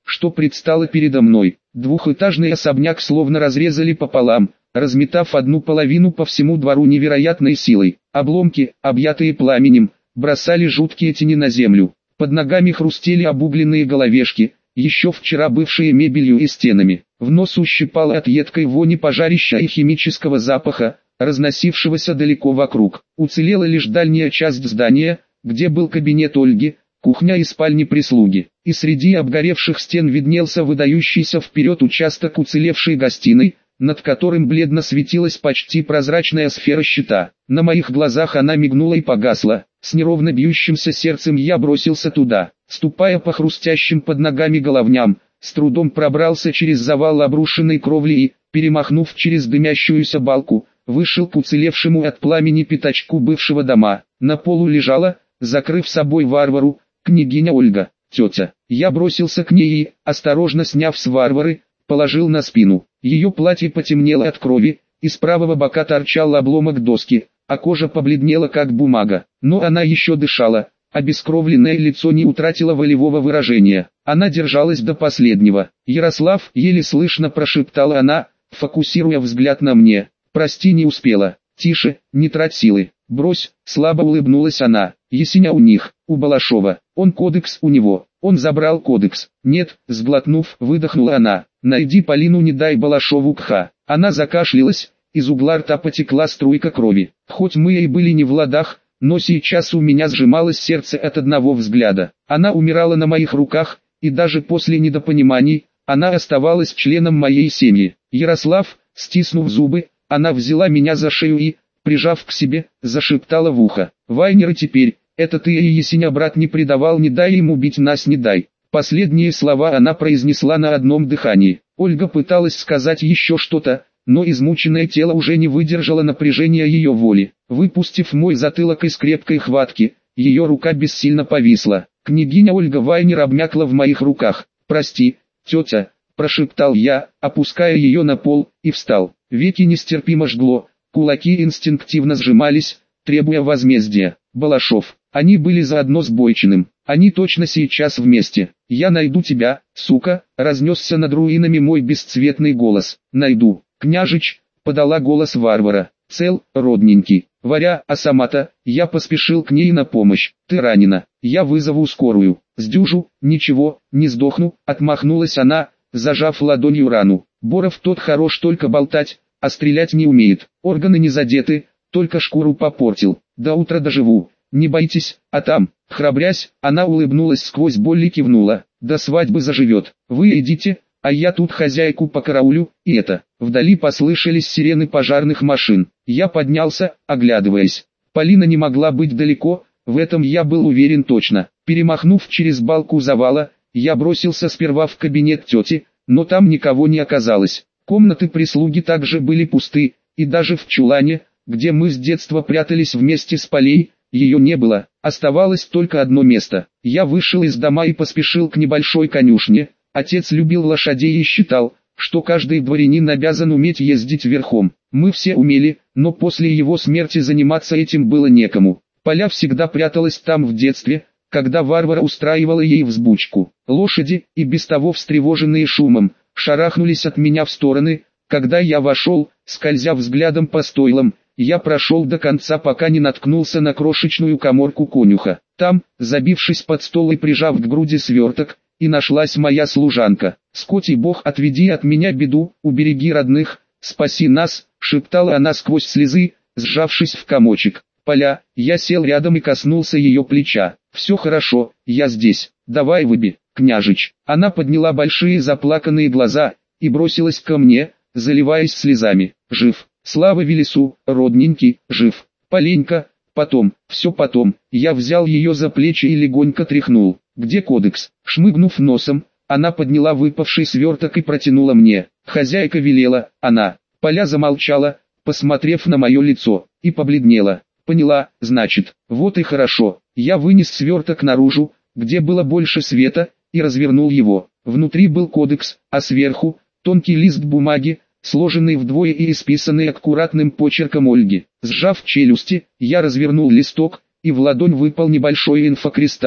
что предстало передо мной. Двухэтажный особняк словно разрезали пополам, разметав одну половину по всему двору невероятной силой. Обломки, объятые пламенем, бросали жуткие тени на землю. Под ногами хрустели обугленные головешки, еще вчера бывшие мебелью и стенами. В нос ущипало от едкой вони пожарища и химического запаха, разносившегося далеко вокруг. Уцелела лишь дальняя часть здания, где был кабинет Ольги, кухня и спальни прислуги. И среди обгоревших стен виднелся выдающийся вперед участок уцелевшей гостиной, над которым бледно светилась почти прозрачная сфера щита. На моих глазах она мигнула и погасла. С неровно бьющимся сердцем я бросился туда. Ступая по хрустящим под ногами головням, с трудом пробрался через завал обрушенной кровли и, перемахнув через дымящуюся балку, вышел к уцелевшему от пламени пятачку бывшего дома. На полу лежала, закрыв собой Варвару, княгиня Ольга. «Тетя». Я бросился к ней и, осторожно сняв с Варвары, положил на спину. Ее платье потемнело от крови, из правого бока торчал обломок доски, а кожа побледнела как бумага. Но она еще дышала, обескровленное лицо не утратило волевого выражения. Она держалась до последнего. «Ярослав», — еле слышно прошептала она, фокусируя взгляд на мне. «Прости, не успела». «Тише, не трать силы. Брось», — слабо улыбнулась она. «Есеня у них, у Балашова. Он кодекс у него. Он забрал кодекс». «Нет», — сглотнув, выдохнула она. «Найди Полину, не дай Балашову кха». Она закашлялась, из угла рта потекла струйка крови. Хоть мы и были не в ладах, но сейчас у меня сжималось сердце от одного взгляда. Она умирала на моих руках, и даже после недопониманий, она оставалась членом моей семьи. «Ярослав», стиснув зубы, она взяла меня за шею и, прижав к себе, зашептала в ухо. «Вайнер, и теперь, это ты и Есеня брат не предавал, не дай им убить нас, не дай». Последние слова она произнесла на одном дыхании. Ольга пыталась сказать еще что-то, но измученное тело уже не выдержало напряжения ее воли. Выпустив мой затылок из крепкой хватки, ее рука бессильно повисла. Княгиня Ольга Вайнер обмякла в моих руках. «Прости, тетя», – прошептал я, опуская ее на пол, и встал. Веки нестерпимо жгло, кулаки инстинктивно сжимались, требуя возмездия. Балашов. Они были заодно с Бойчиным. Они точно сейчас вместе. «Я найду тебя, сука», — разнесся над руинами мой бесцветный голос. «Найду». «Княжич», — подала голос Варвара. «Цел, родненький». Варя, а сама-то, я поспешил к ней на помощь. «Ты ранена. Я вызову скорую». «Сдюжу, ничего, не сдохну», — отмахнулась она, зажав ладонью рану. «Боров тот хорош только болтать, а стрелять не умеет. Органы не задеты, только шкуру попортил. До утра доживу. Не бойтесь, а там». Храбрясь, она улыбнулась сквозь боль и кивнула. «До свадьбы заживет. Вы идите, а я тут хозяйку покараулю». И это. Вдали послышались сирены пожарных машин. Я поднялся, оглядываясь. Полина не могла быть далеко, в этом я был уверен точно. Перемахнув через балку завала, я бросился сперва в кабинет тети, но там никого не оказалось. Комнаты прислуги также были пусты, и даже в чулане, где мы с детства прятались вместе с Полей, ее не было. Оставалось только одно место. Я вышел из дома и поспешил к небольшой конюшне. Отец любил лошадей и считал, что каждый дворянин обязан уметь ездить верхом. Мы все умели, но после его смерти заниматься этим было некому. Поля всегда пряталась там в детстве, когда Варвара устраивала ей взбучку. Лошади, и без того встревоженные шумом, шарахнулись от меня в стороны. Когда я вошел, скользя взглядом по стойлам, я прошел до конца, пока не наткнулся на крошечную каморку конюха. Там, забившись под стол и прижав к груди сверток, и нашлась моя служанка. «Скотий бог, отведи от меня беду, убереги родных, спаси нас», — шептала она сквозь слезы, сжавшись в комочек. «Поля», я сел рядом и коснулся ее плеча. «Все хорошо, я здесь, давай выби, княжич». Она подняла большие заплаканные глаза и бросилась ко мне, заливаясь слезами. «Жив, слава Велесу, родненький, жив. Поленька, потом, все потом». Я взял ее за плечи и легонько тряхнул. «Где кодекс?» Шмыгнув носом, она подняла выпавший сверток и протянула мне. «Хозяйка велела», она. Поля замолчала, посмотрев на мое лицо, и побледнела. «Поняла, значит, вот и хорошо». Я вынес сверток наружу, где было больше света, и развернул его. Внутри был кодекс, а сверху — тонкий лист бумаги, сложенный вдвое и исписанный аккуратным почерком Ольги. Сжав челюсти, я развернул листок, и в ладонь выпал небольшой инфокристалл.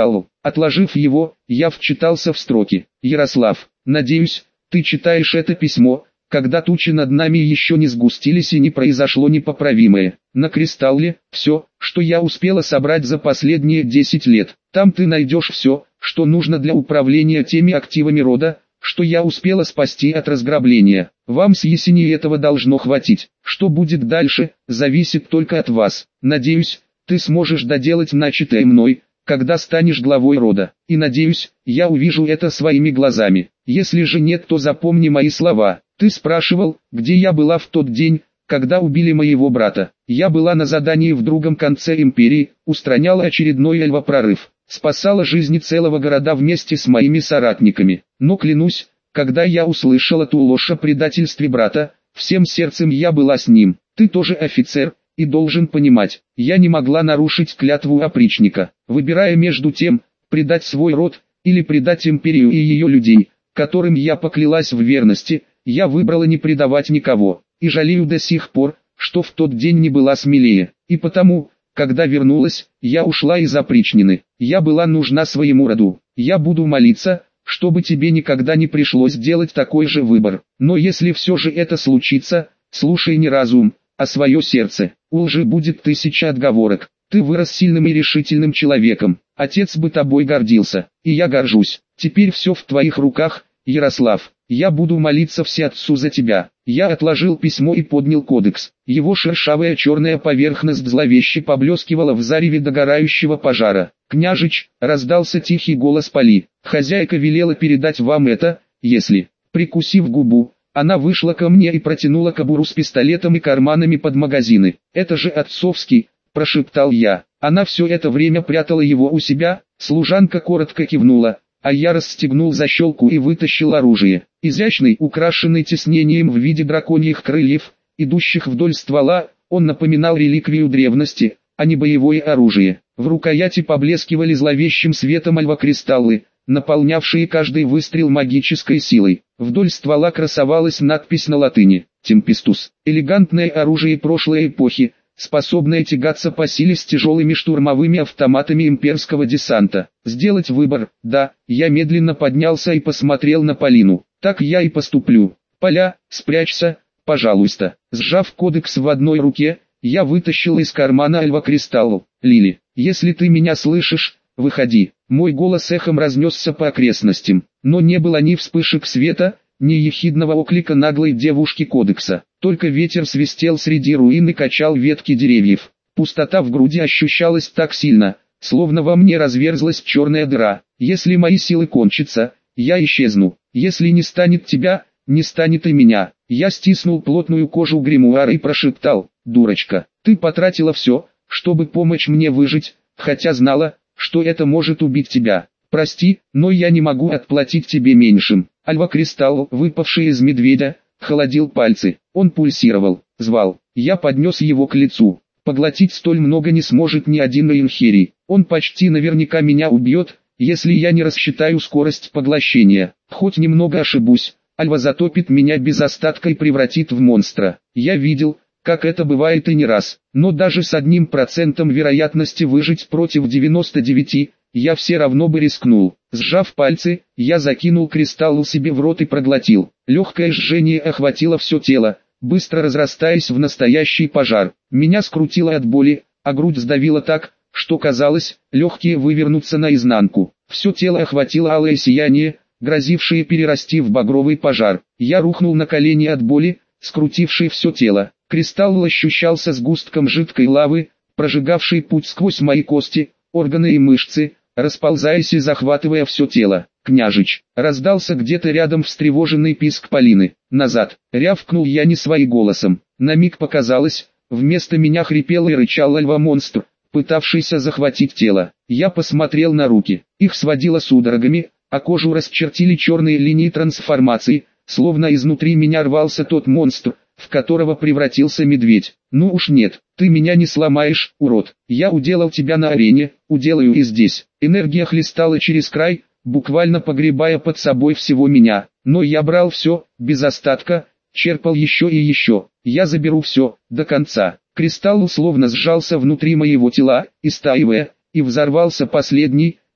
Отложив его, я вчитался в строки. Ярослав, надеюсь, ты читаешь это письмо, когда тучи над нами еще не сгустились и не произошло непоправимое. На кристалле все, что я успела собрать за последние 10 лет. Там ты найдешь все, что нужно для управления теми активами рода, что я успела спасти от разграбления. Вам с Есени этого должно хватить. Что будет дальше, зависит только от вас. Надеюсь, ты сможешь доделать начатое мной, когда станешь главой рода. И надеюсь, я увижу это своими глазами. Если же нет, то запомни мои слова. Ты спрашивал, где я была в тот день, когда убили моего брата. Я была на задании в другом конце империи, устраняла очередной эльвопрорыв, спасала жизни целого города вместе с моими соратниками. Но клянусь, когда я услышала ту ложь о предательстве брата, всем сердцем я была с ним. Ты тоже офицер, и должен понимать, я не могла нарушить клятву опричника, выбирая между тем, предать свой род, или предать империю и ее людей, которым я поклялась в верности. Я выбрала не предавать никого, и жалею до сих пор, что в тот день не была смелее. И потому, когда вернулась, я ушла из опричнины. Я была нужна своему роду. Я буду молиться, чтобы тебе никогда не пришлось делать такой же выбор. Но если все же это случится, слушай не разум, а свое сердце. У лжи будет 1000 отговорок. Ты вырос сильным и решительным человеком. Отец бы тобой гордился, и я горжусь. Теперь все в твоих руках, Ярослав. Я буду молиться Всеотцу за тебя. Я отложил письмо и поднял кодекс. Его шершавая черная поверхность зловеще поблескивала в зареве догорающего пожара. «Княжич», — раздался тихий голос Поли, — «хозяйка велела передать вам это, если...» Прикусив губу, она вышла ко мне и протянула кобуру с пистолетом и карманами под магазины. «Это же отцовский», — прошептал я. Она все это время прятала его у себя. Служанка коротко кивнула, а я расстегнул защелку и вытащил оружие. Изящный, украшенный тиснением в виде драконьих крыльев, идущих вдоль ствола, он напоминал реликвию древности, а не боевое оружие. В рукояти поблескивали зловещим светом альвакристаллы, наполнявшие каждый выстрел магической силой. Вдоль ствола красовалась надпись на латыни «Темпестус». Элегантное оружие прошлой эпохи, способное тягаться по силе с тяжелыми штурмовыми автоматами имперского десанта. Сделать выбор, да, я медленно поднялся и посмотрел на Полину. Так я и поступлю. Поля, спрячься, пожалуйста. Сжав кодекс в одной руке, я вытащил из кармана альвакристалл. Лили, если ты меня слышишь, выходи. Мой голос эхом разнесся по окрестностям, но не было ни вспышек света, ни ехидного оклика наглой девушки кодекса. Только ветер свистел среди руин и качал ветки деревьев. Пустота в груди ощущалась так сильно, словно во мне разверзлась черная дыра. Если мои силы кончатся, я исчезну. Если не станет тебя, не станет и меня. Я стиснул плотную кожу гримуара и прошептал: «Дурочка, ты потратила все, чтобы помочь мне выжить, хотя знала, что это может убить тебя. Прости, но я не могу отплатить тебе меньшим». Альвакристалл, выпавший из медведя, холодил пальцы. Он пульсировал, звал. Я поднес его к лицу. Поглотить столь много не сможет ни один Эйнхерий. Он почти наверняка меня убьет, если я не рассчитаю скорость поглощения. Хоть немного ошибусь, Альва затопит меня без остатка и превратит в монстра. Я видел, как это бывает и не раз. Но даже с 1% вероятности выжить против 99, я все равно бы рискнул. Сжав пальцы, я закинул кристалл себе в рот и проглотил. Легкое жжение охватило все тело, быстро разрастаясь в настоящий пожар. Меня скрутило от боли, а грудь сдавило так, что казалось, легкие вывернутся наизнанку. Все тело охватило алое сияние, грозившее перерасти в багровый пожар. Я рухнул на колени от боли, скрутившей все тело. Кристалл ощущался сгустком жидкой лавы, прожигавшей путь сквозь мои кости, органы и мышцы, расползаясь и захватывая все тело. «Княжич!» — раздался где-то рядом встревоженный писк Полины. «Назад!» — рявкнул я не своим голосом. На миг показалось, вместо меня хрипел и рычал альва-монстр, пытавшийся захватить тело. Я посмотрел на руки. Их сводило судорогами, а кожу расчертили черные линии трансформации, словно изнутри меня рвался тот монстр, в которого превратился медведь. «Ну уж нет, ты меня не сломаешь, урод. Я уделал тебя на арене, уделаю и здесь». Энергия хлестала через край, буквально погребая под собой всего меня. Но я брал все, без остатка, черпал еще и еще. Я заберу все, до конца. Кристалл условно сжался внутри моего тела, истаивая, и взорвался последний,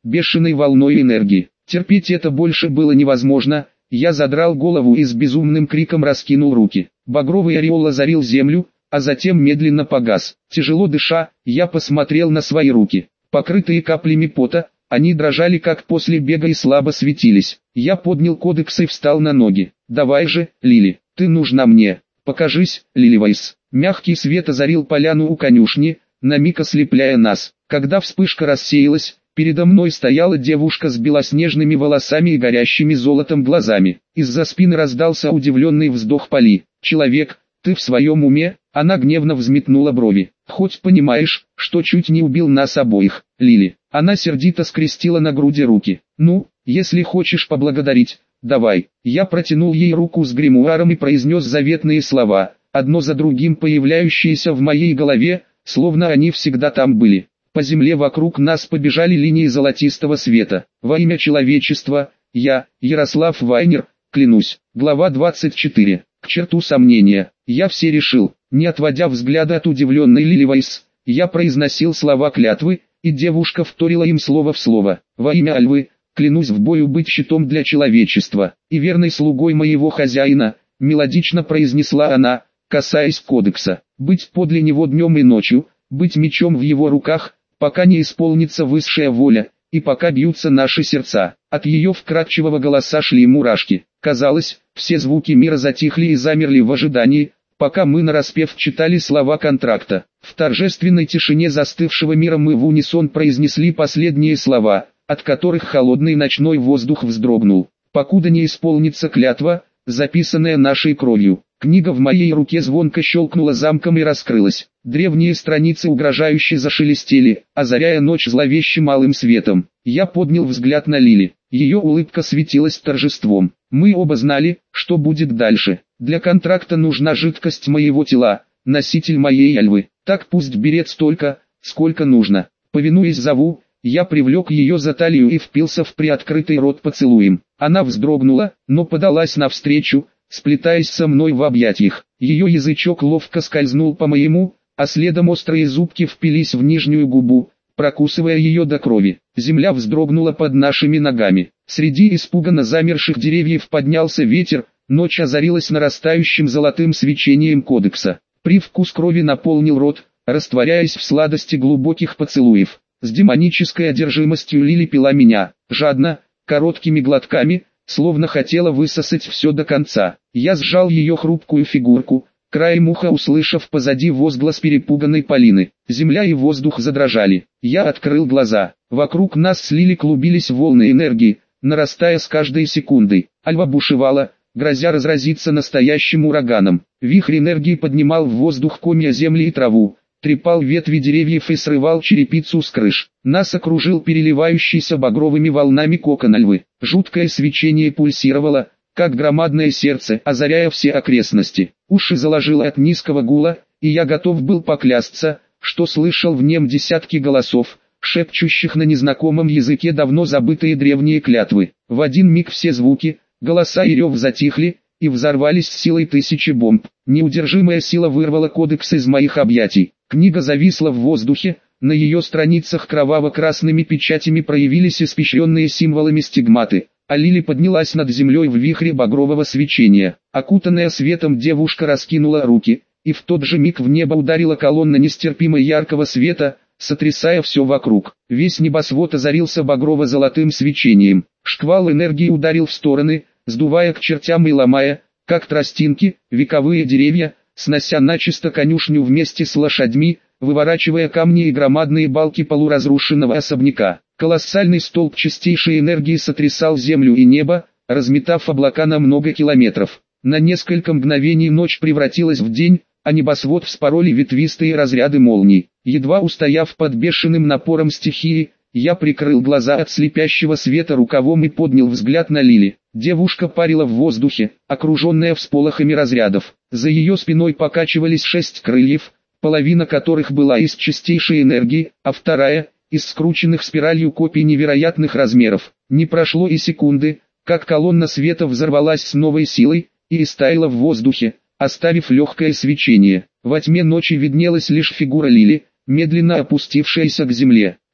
бешеной волной энергии. Терпеть это больше было невозможно. Я задрал голову и с безумным криком раскинул руки. Багровый ореол озарил землю, а затем медленно погас. Тяжело дыша, я посмотрел на свои руки. Покрытые каплями пота, они дрожали как после бега и слабо светились. Я поднял кодекс и встал на ноги. «Давай же, Лили, ты нужна мне. Покажись, Лиливайс». Мягкий свет озарил поляну у конюшни, на миг ослепляя нас. Когда вспышка рассеялась, передо мной стояла девушка с белоснежными волосами и горящими золотом глазами. Из-за спины раздался удивленный вздох Поли. «Человек, ты в своем уме?» Она гневно взметнула брови. «Хоть понимаешь, что чуть не убил нас обоих, Лили». Она сердито скрестила на груди руки. «Ну, если хочешь поблагодарить, давай». Я протянул ей руку с гримуаром и произнес заветные слова, одно за другим появляющиеся в моей голове, словно они всегда там были. По земле вокруг нас побежали линии золотистого света. Во имя человечества, я, Ярослав Вайнер, клянусь. Глава 24. К черту сомнения. Я все решил. Не отводя взгляда от удивленной Лиливайс, я произносил слова клятвы, и девушка вторила им слово в слово. Во имя Альвы, клянусь в бою быть щитом для человечества, и верной слугой моего хозяина, мелодично произнесла она, касаясь кодекса. Быть подле него днем и ночью, быть мечом в его руках, пока не исполнится высшая воля, и пока бьются наши сердца. От ее вкрадчивого голоса шли мурашки. Казалось, все звуки мира затихли и замерли в ожидании, пока мы нараспев читали слова контракта. В торжественной тишине застывшего мира мы в унисон произнесли последние слова, от которых холодный ночной воздух вздрогнул. «Покуда не исполнится клятва, записанная нашей кровью». Книга в моей руке звонко щелкнула замком и раскрылась. Древние страницы угрожающе зашелестели, озаряя ночь зловещим малым светом. Я поднял взгляд на Лили. Ее улыбка светилась торжеством. Мы оба знали, что будет дальше. Для контракта нужна жидкость моего тела, носитель моей Альвы. Так пусть берет столько, сколько нужно. Повинуясь зову, я привлек ее за талию и впился в приоткрытый рот поцелуем. Она вздрогнула, но подалась навстречу, сплетаясь со мной в объятиях. Ее язычок ловко скользнул по моему, а следом острые зубки впились в нижнюю губу, прокусывая ее до крови. Земля вздрогнула под нашими ногами. Среди испуганно замерших деревьев поднялся ветер, ночь озарилась нарастающим золотым свечением кодекса. Привкус крови наполнил рот, растворяясь в сладости глубоких поцелуев. С демонической одержимостью Лили пила меня, жадно, короткими глотками, словно хотела высосать все до конца. Я сжал ее хрупкую фигурку, краем уха услышав позади возглас перепуганной Полины. Земля и воздух задрожали. Я открыл глаза. Вокруг нас с Лили клубились волны энергии, нарастая с каждой секундой. Альва бушевала, грозя разразиться настоящим ураганом. Вихрь энергии поднимал в воздух комья земли и траву, трепал ветви деревьев и срывал черепицу с крыш. Нас окружил переливающийся багровыми волнами кокон Альвы. Жуткое свечение пульсировало, как громадное сердце, озаряя все окрестности. Уши заложило от низкого гула, и я готов был поклясться, что слышал в нем десятки голосов, шепчущих на незнакомом языке давно забытые древние клятвы. В один миг все звуки, голоса и рев затихли, и взорвались с силой тысячи бомб. Неудержимая сила вырвала кодекс из моих объятий. Книга зависла в воздухе, на ее страницах кроваво-красными печатями проявились испещренные символами стигматы, а Лили поднялась над землей в вихре багрового свечения. Окутанная светом девушка раскинула руки, и в тот же миг в небо ударила колонна нестерпимо яркого света, сотрясая все вокруг. Весь небосвод озарился багрово-золотым свечением. Шквал энергии ударил в стороны, сдувая к чертям и ломая, как тростинки, вековые деревья, снося начисто конюшню вместе с лошадьми, выворачивая камни и громадные балки полуразрушенного особняка. Колоссальный столб чистейшей энергии сотрясал землю и небо, разметав облака на много километров. На несколько мгновений ночь превратилась в день, а небосвод вспороли ветвистые разряды молний. Едва устояв под бешеным напором стихии, я прикрыл глаза от слепящего света рукавом и поднял взгляд на Лили. Девушка парила в воздухе, окруженная всполохами разрядов. За ее спиной покачивались 6 крыльев, половина которых была из чистейшей энергии, а вторая – из скрученных спиралью копий невероятных размеров. Не прошло и секунды, как колонна света взорвалась с новой силой и истаяла в воздухе, оставив легкое свечение. Во тьме ночи виднелась лишь фигура Лили, медленно опустившаяся к земле.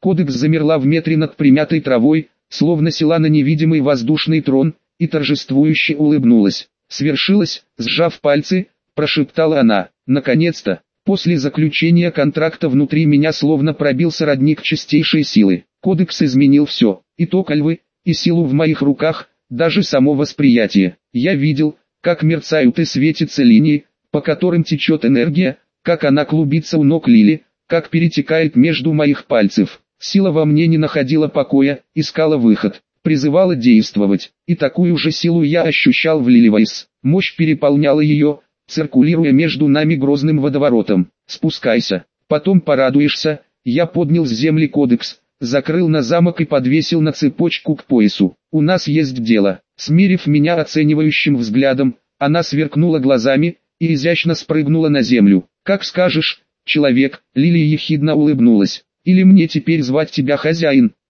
Кодекс замерла в метре над примятой травой, словно села на невидимый воздушный трон, и торжествующе улыбнулась. «Свершилось», сжав пальцы, прошептала она. «Наконец-то!» После заключения контракта внутри меня словно пробился родник чистейшей силы. Кодекс изменил все, и ток Альвы, и силу в моих руках, даже само восприятие. Я видел, как мерцают и светятся линии, по которым течет энергия, как она клубится у ног Лили, как перетекает между моих пальцев. Сила во мне не находила покоя, искала выход, призывала действовать. И такую же силу я ощущал в Лиливайс. Мощь переполняла ее, циркулируя между нами грозным водоворотом. «Спускайся, потом порадуешься». Я поднял с земли кодекс, закрыл на замок и подвесил на цепочку к поясу. «У нас есть дело». Смирив меня оценивающим взглядом, она сверкнула глазами и изящно спрыгнула на землю. «Как скажешь, человек», Лилия ехидно улыбнулась. «Или мне теперь звать тебя хозяин?»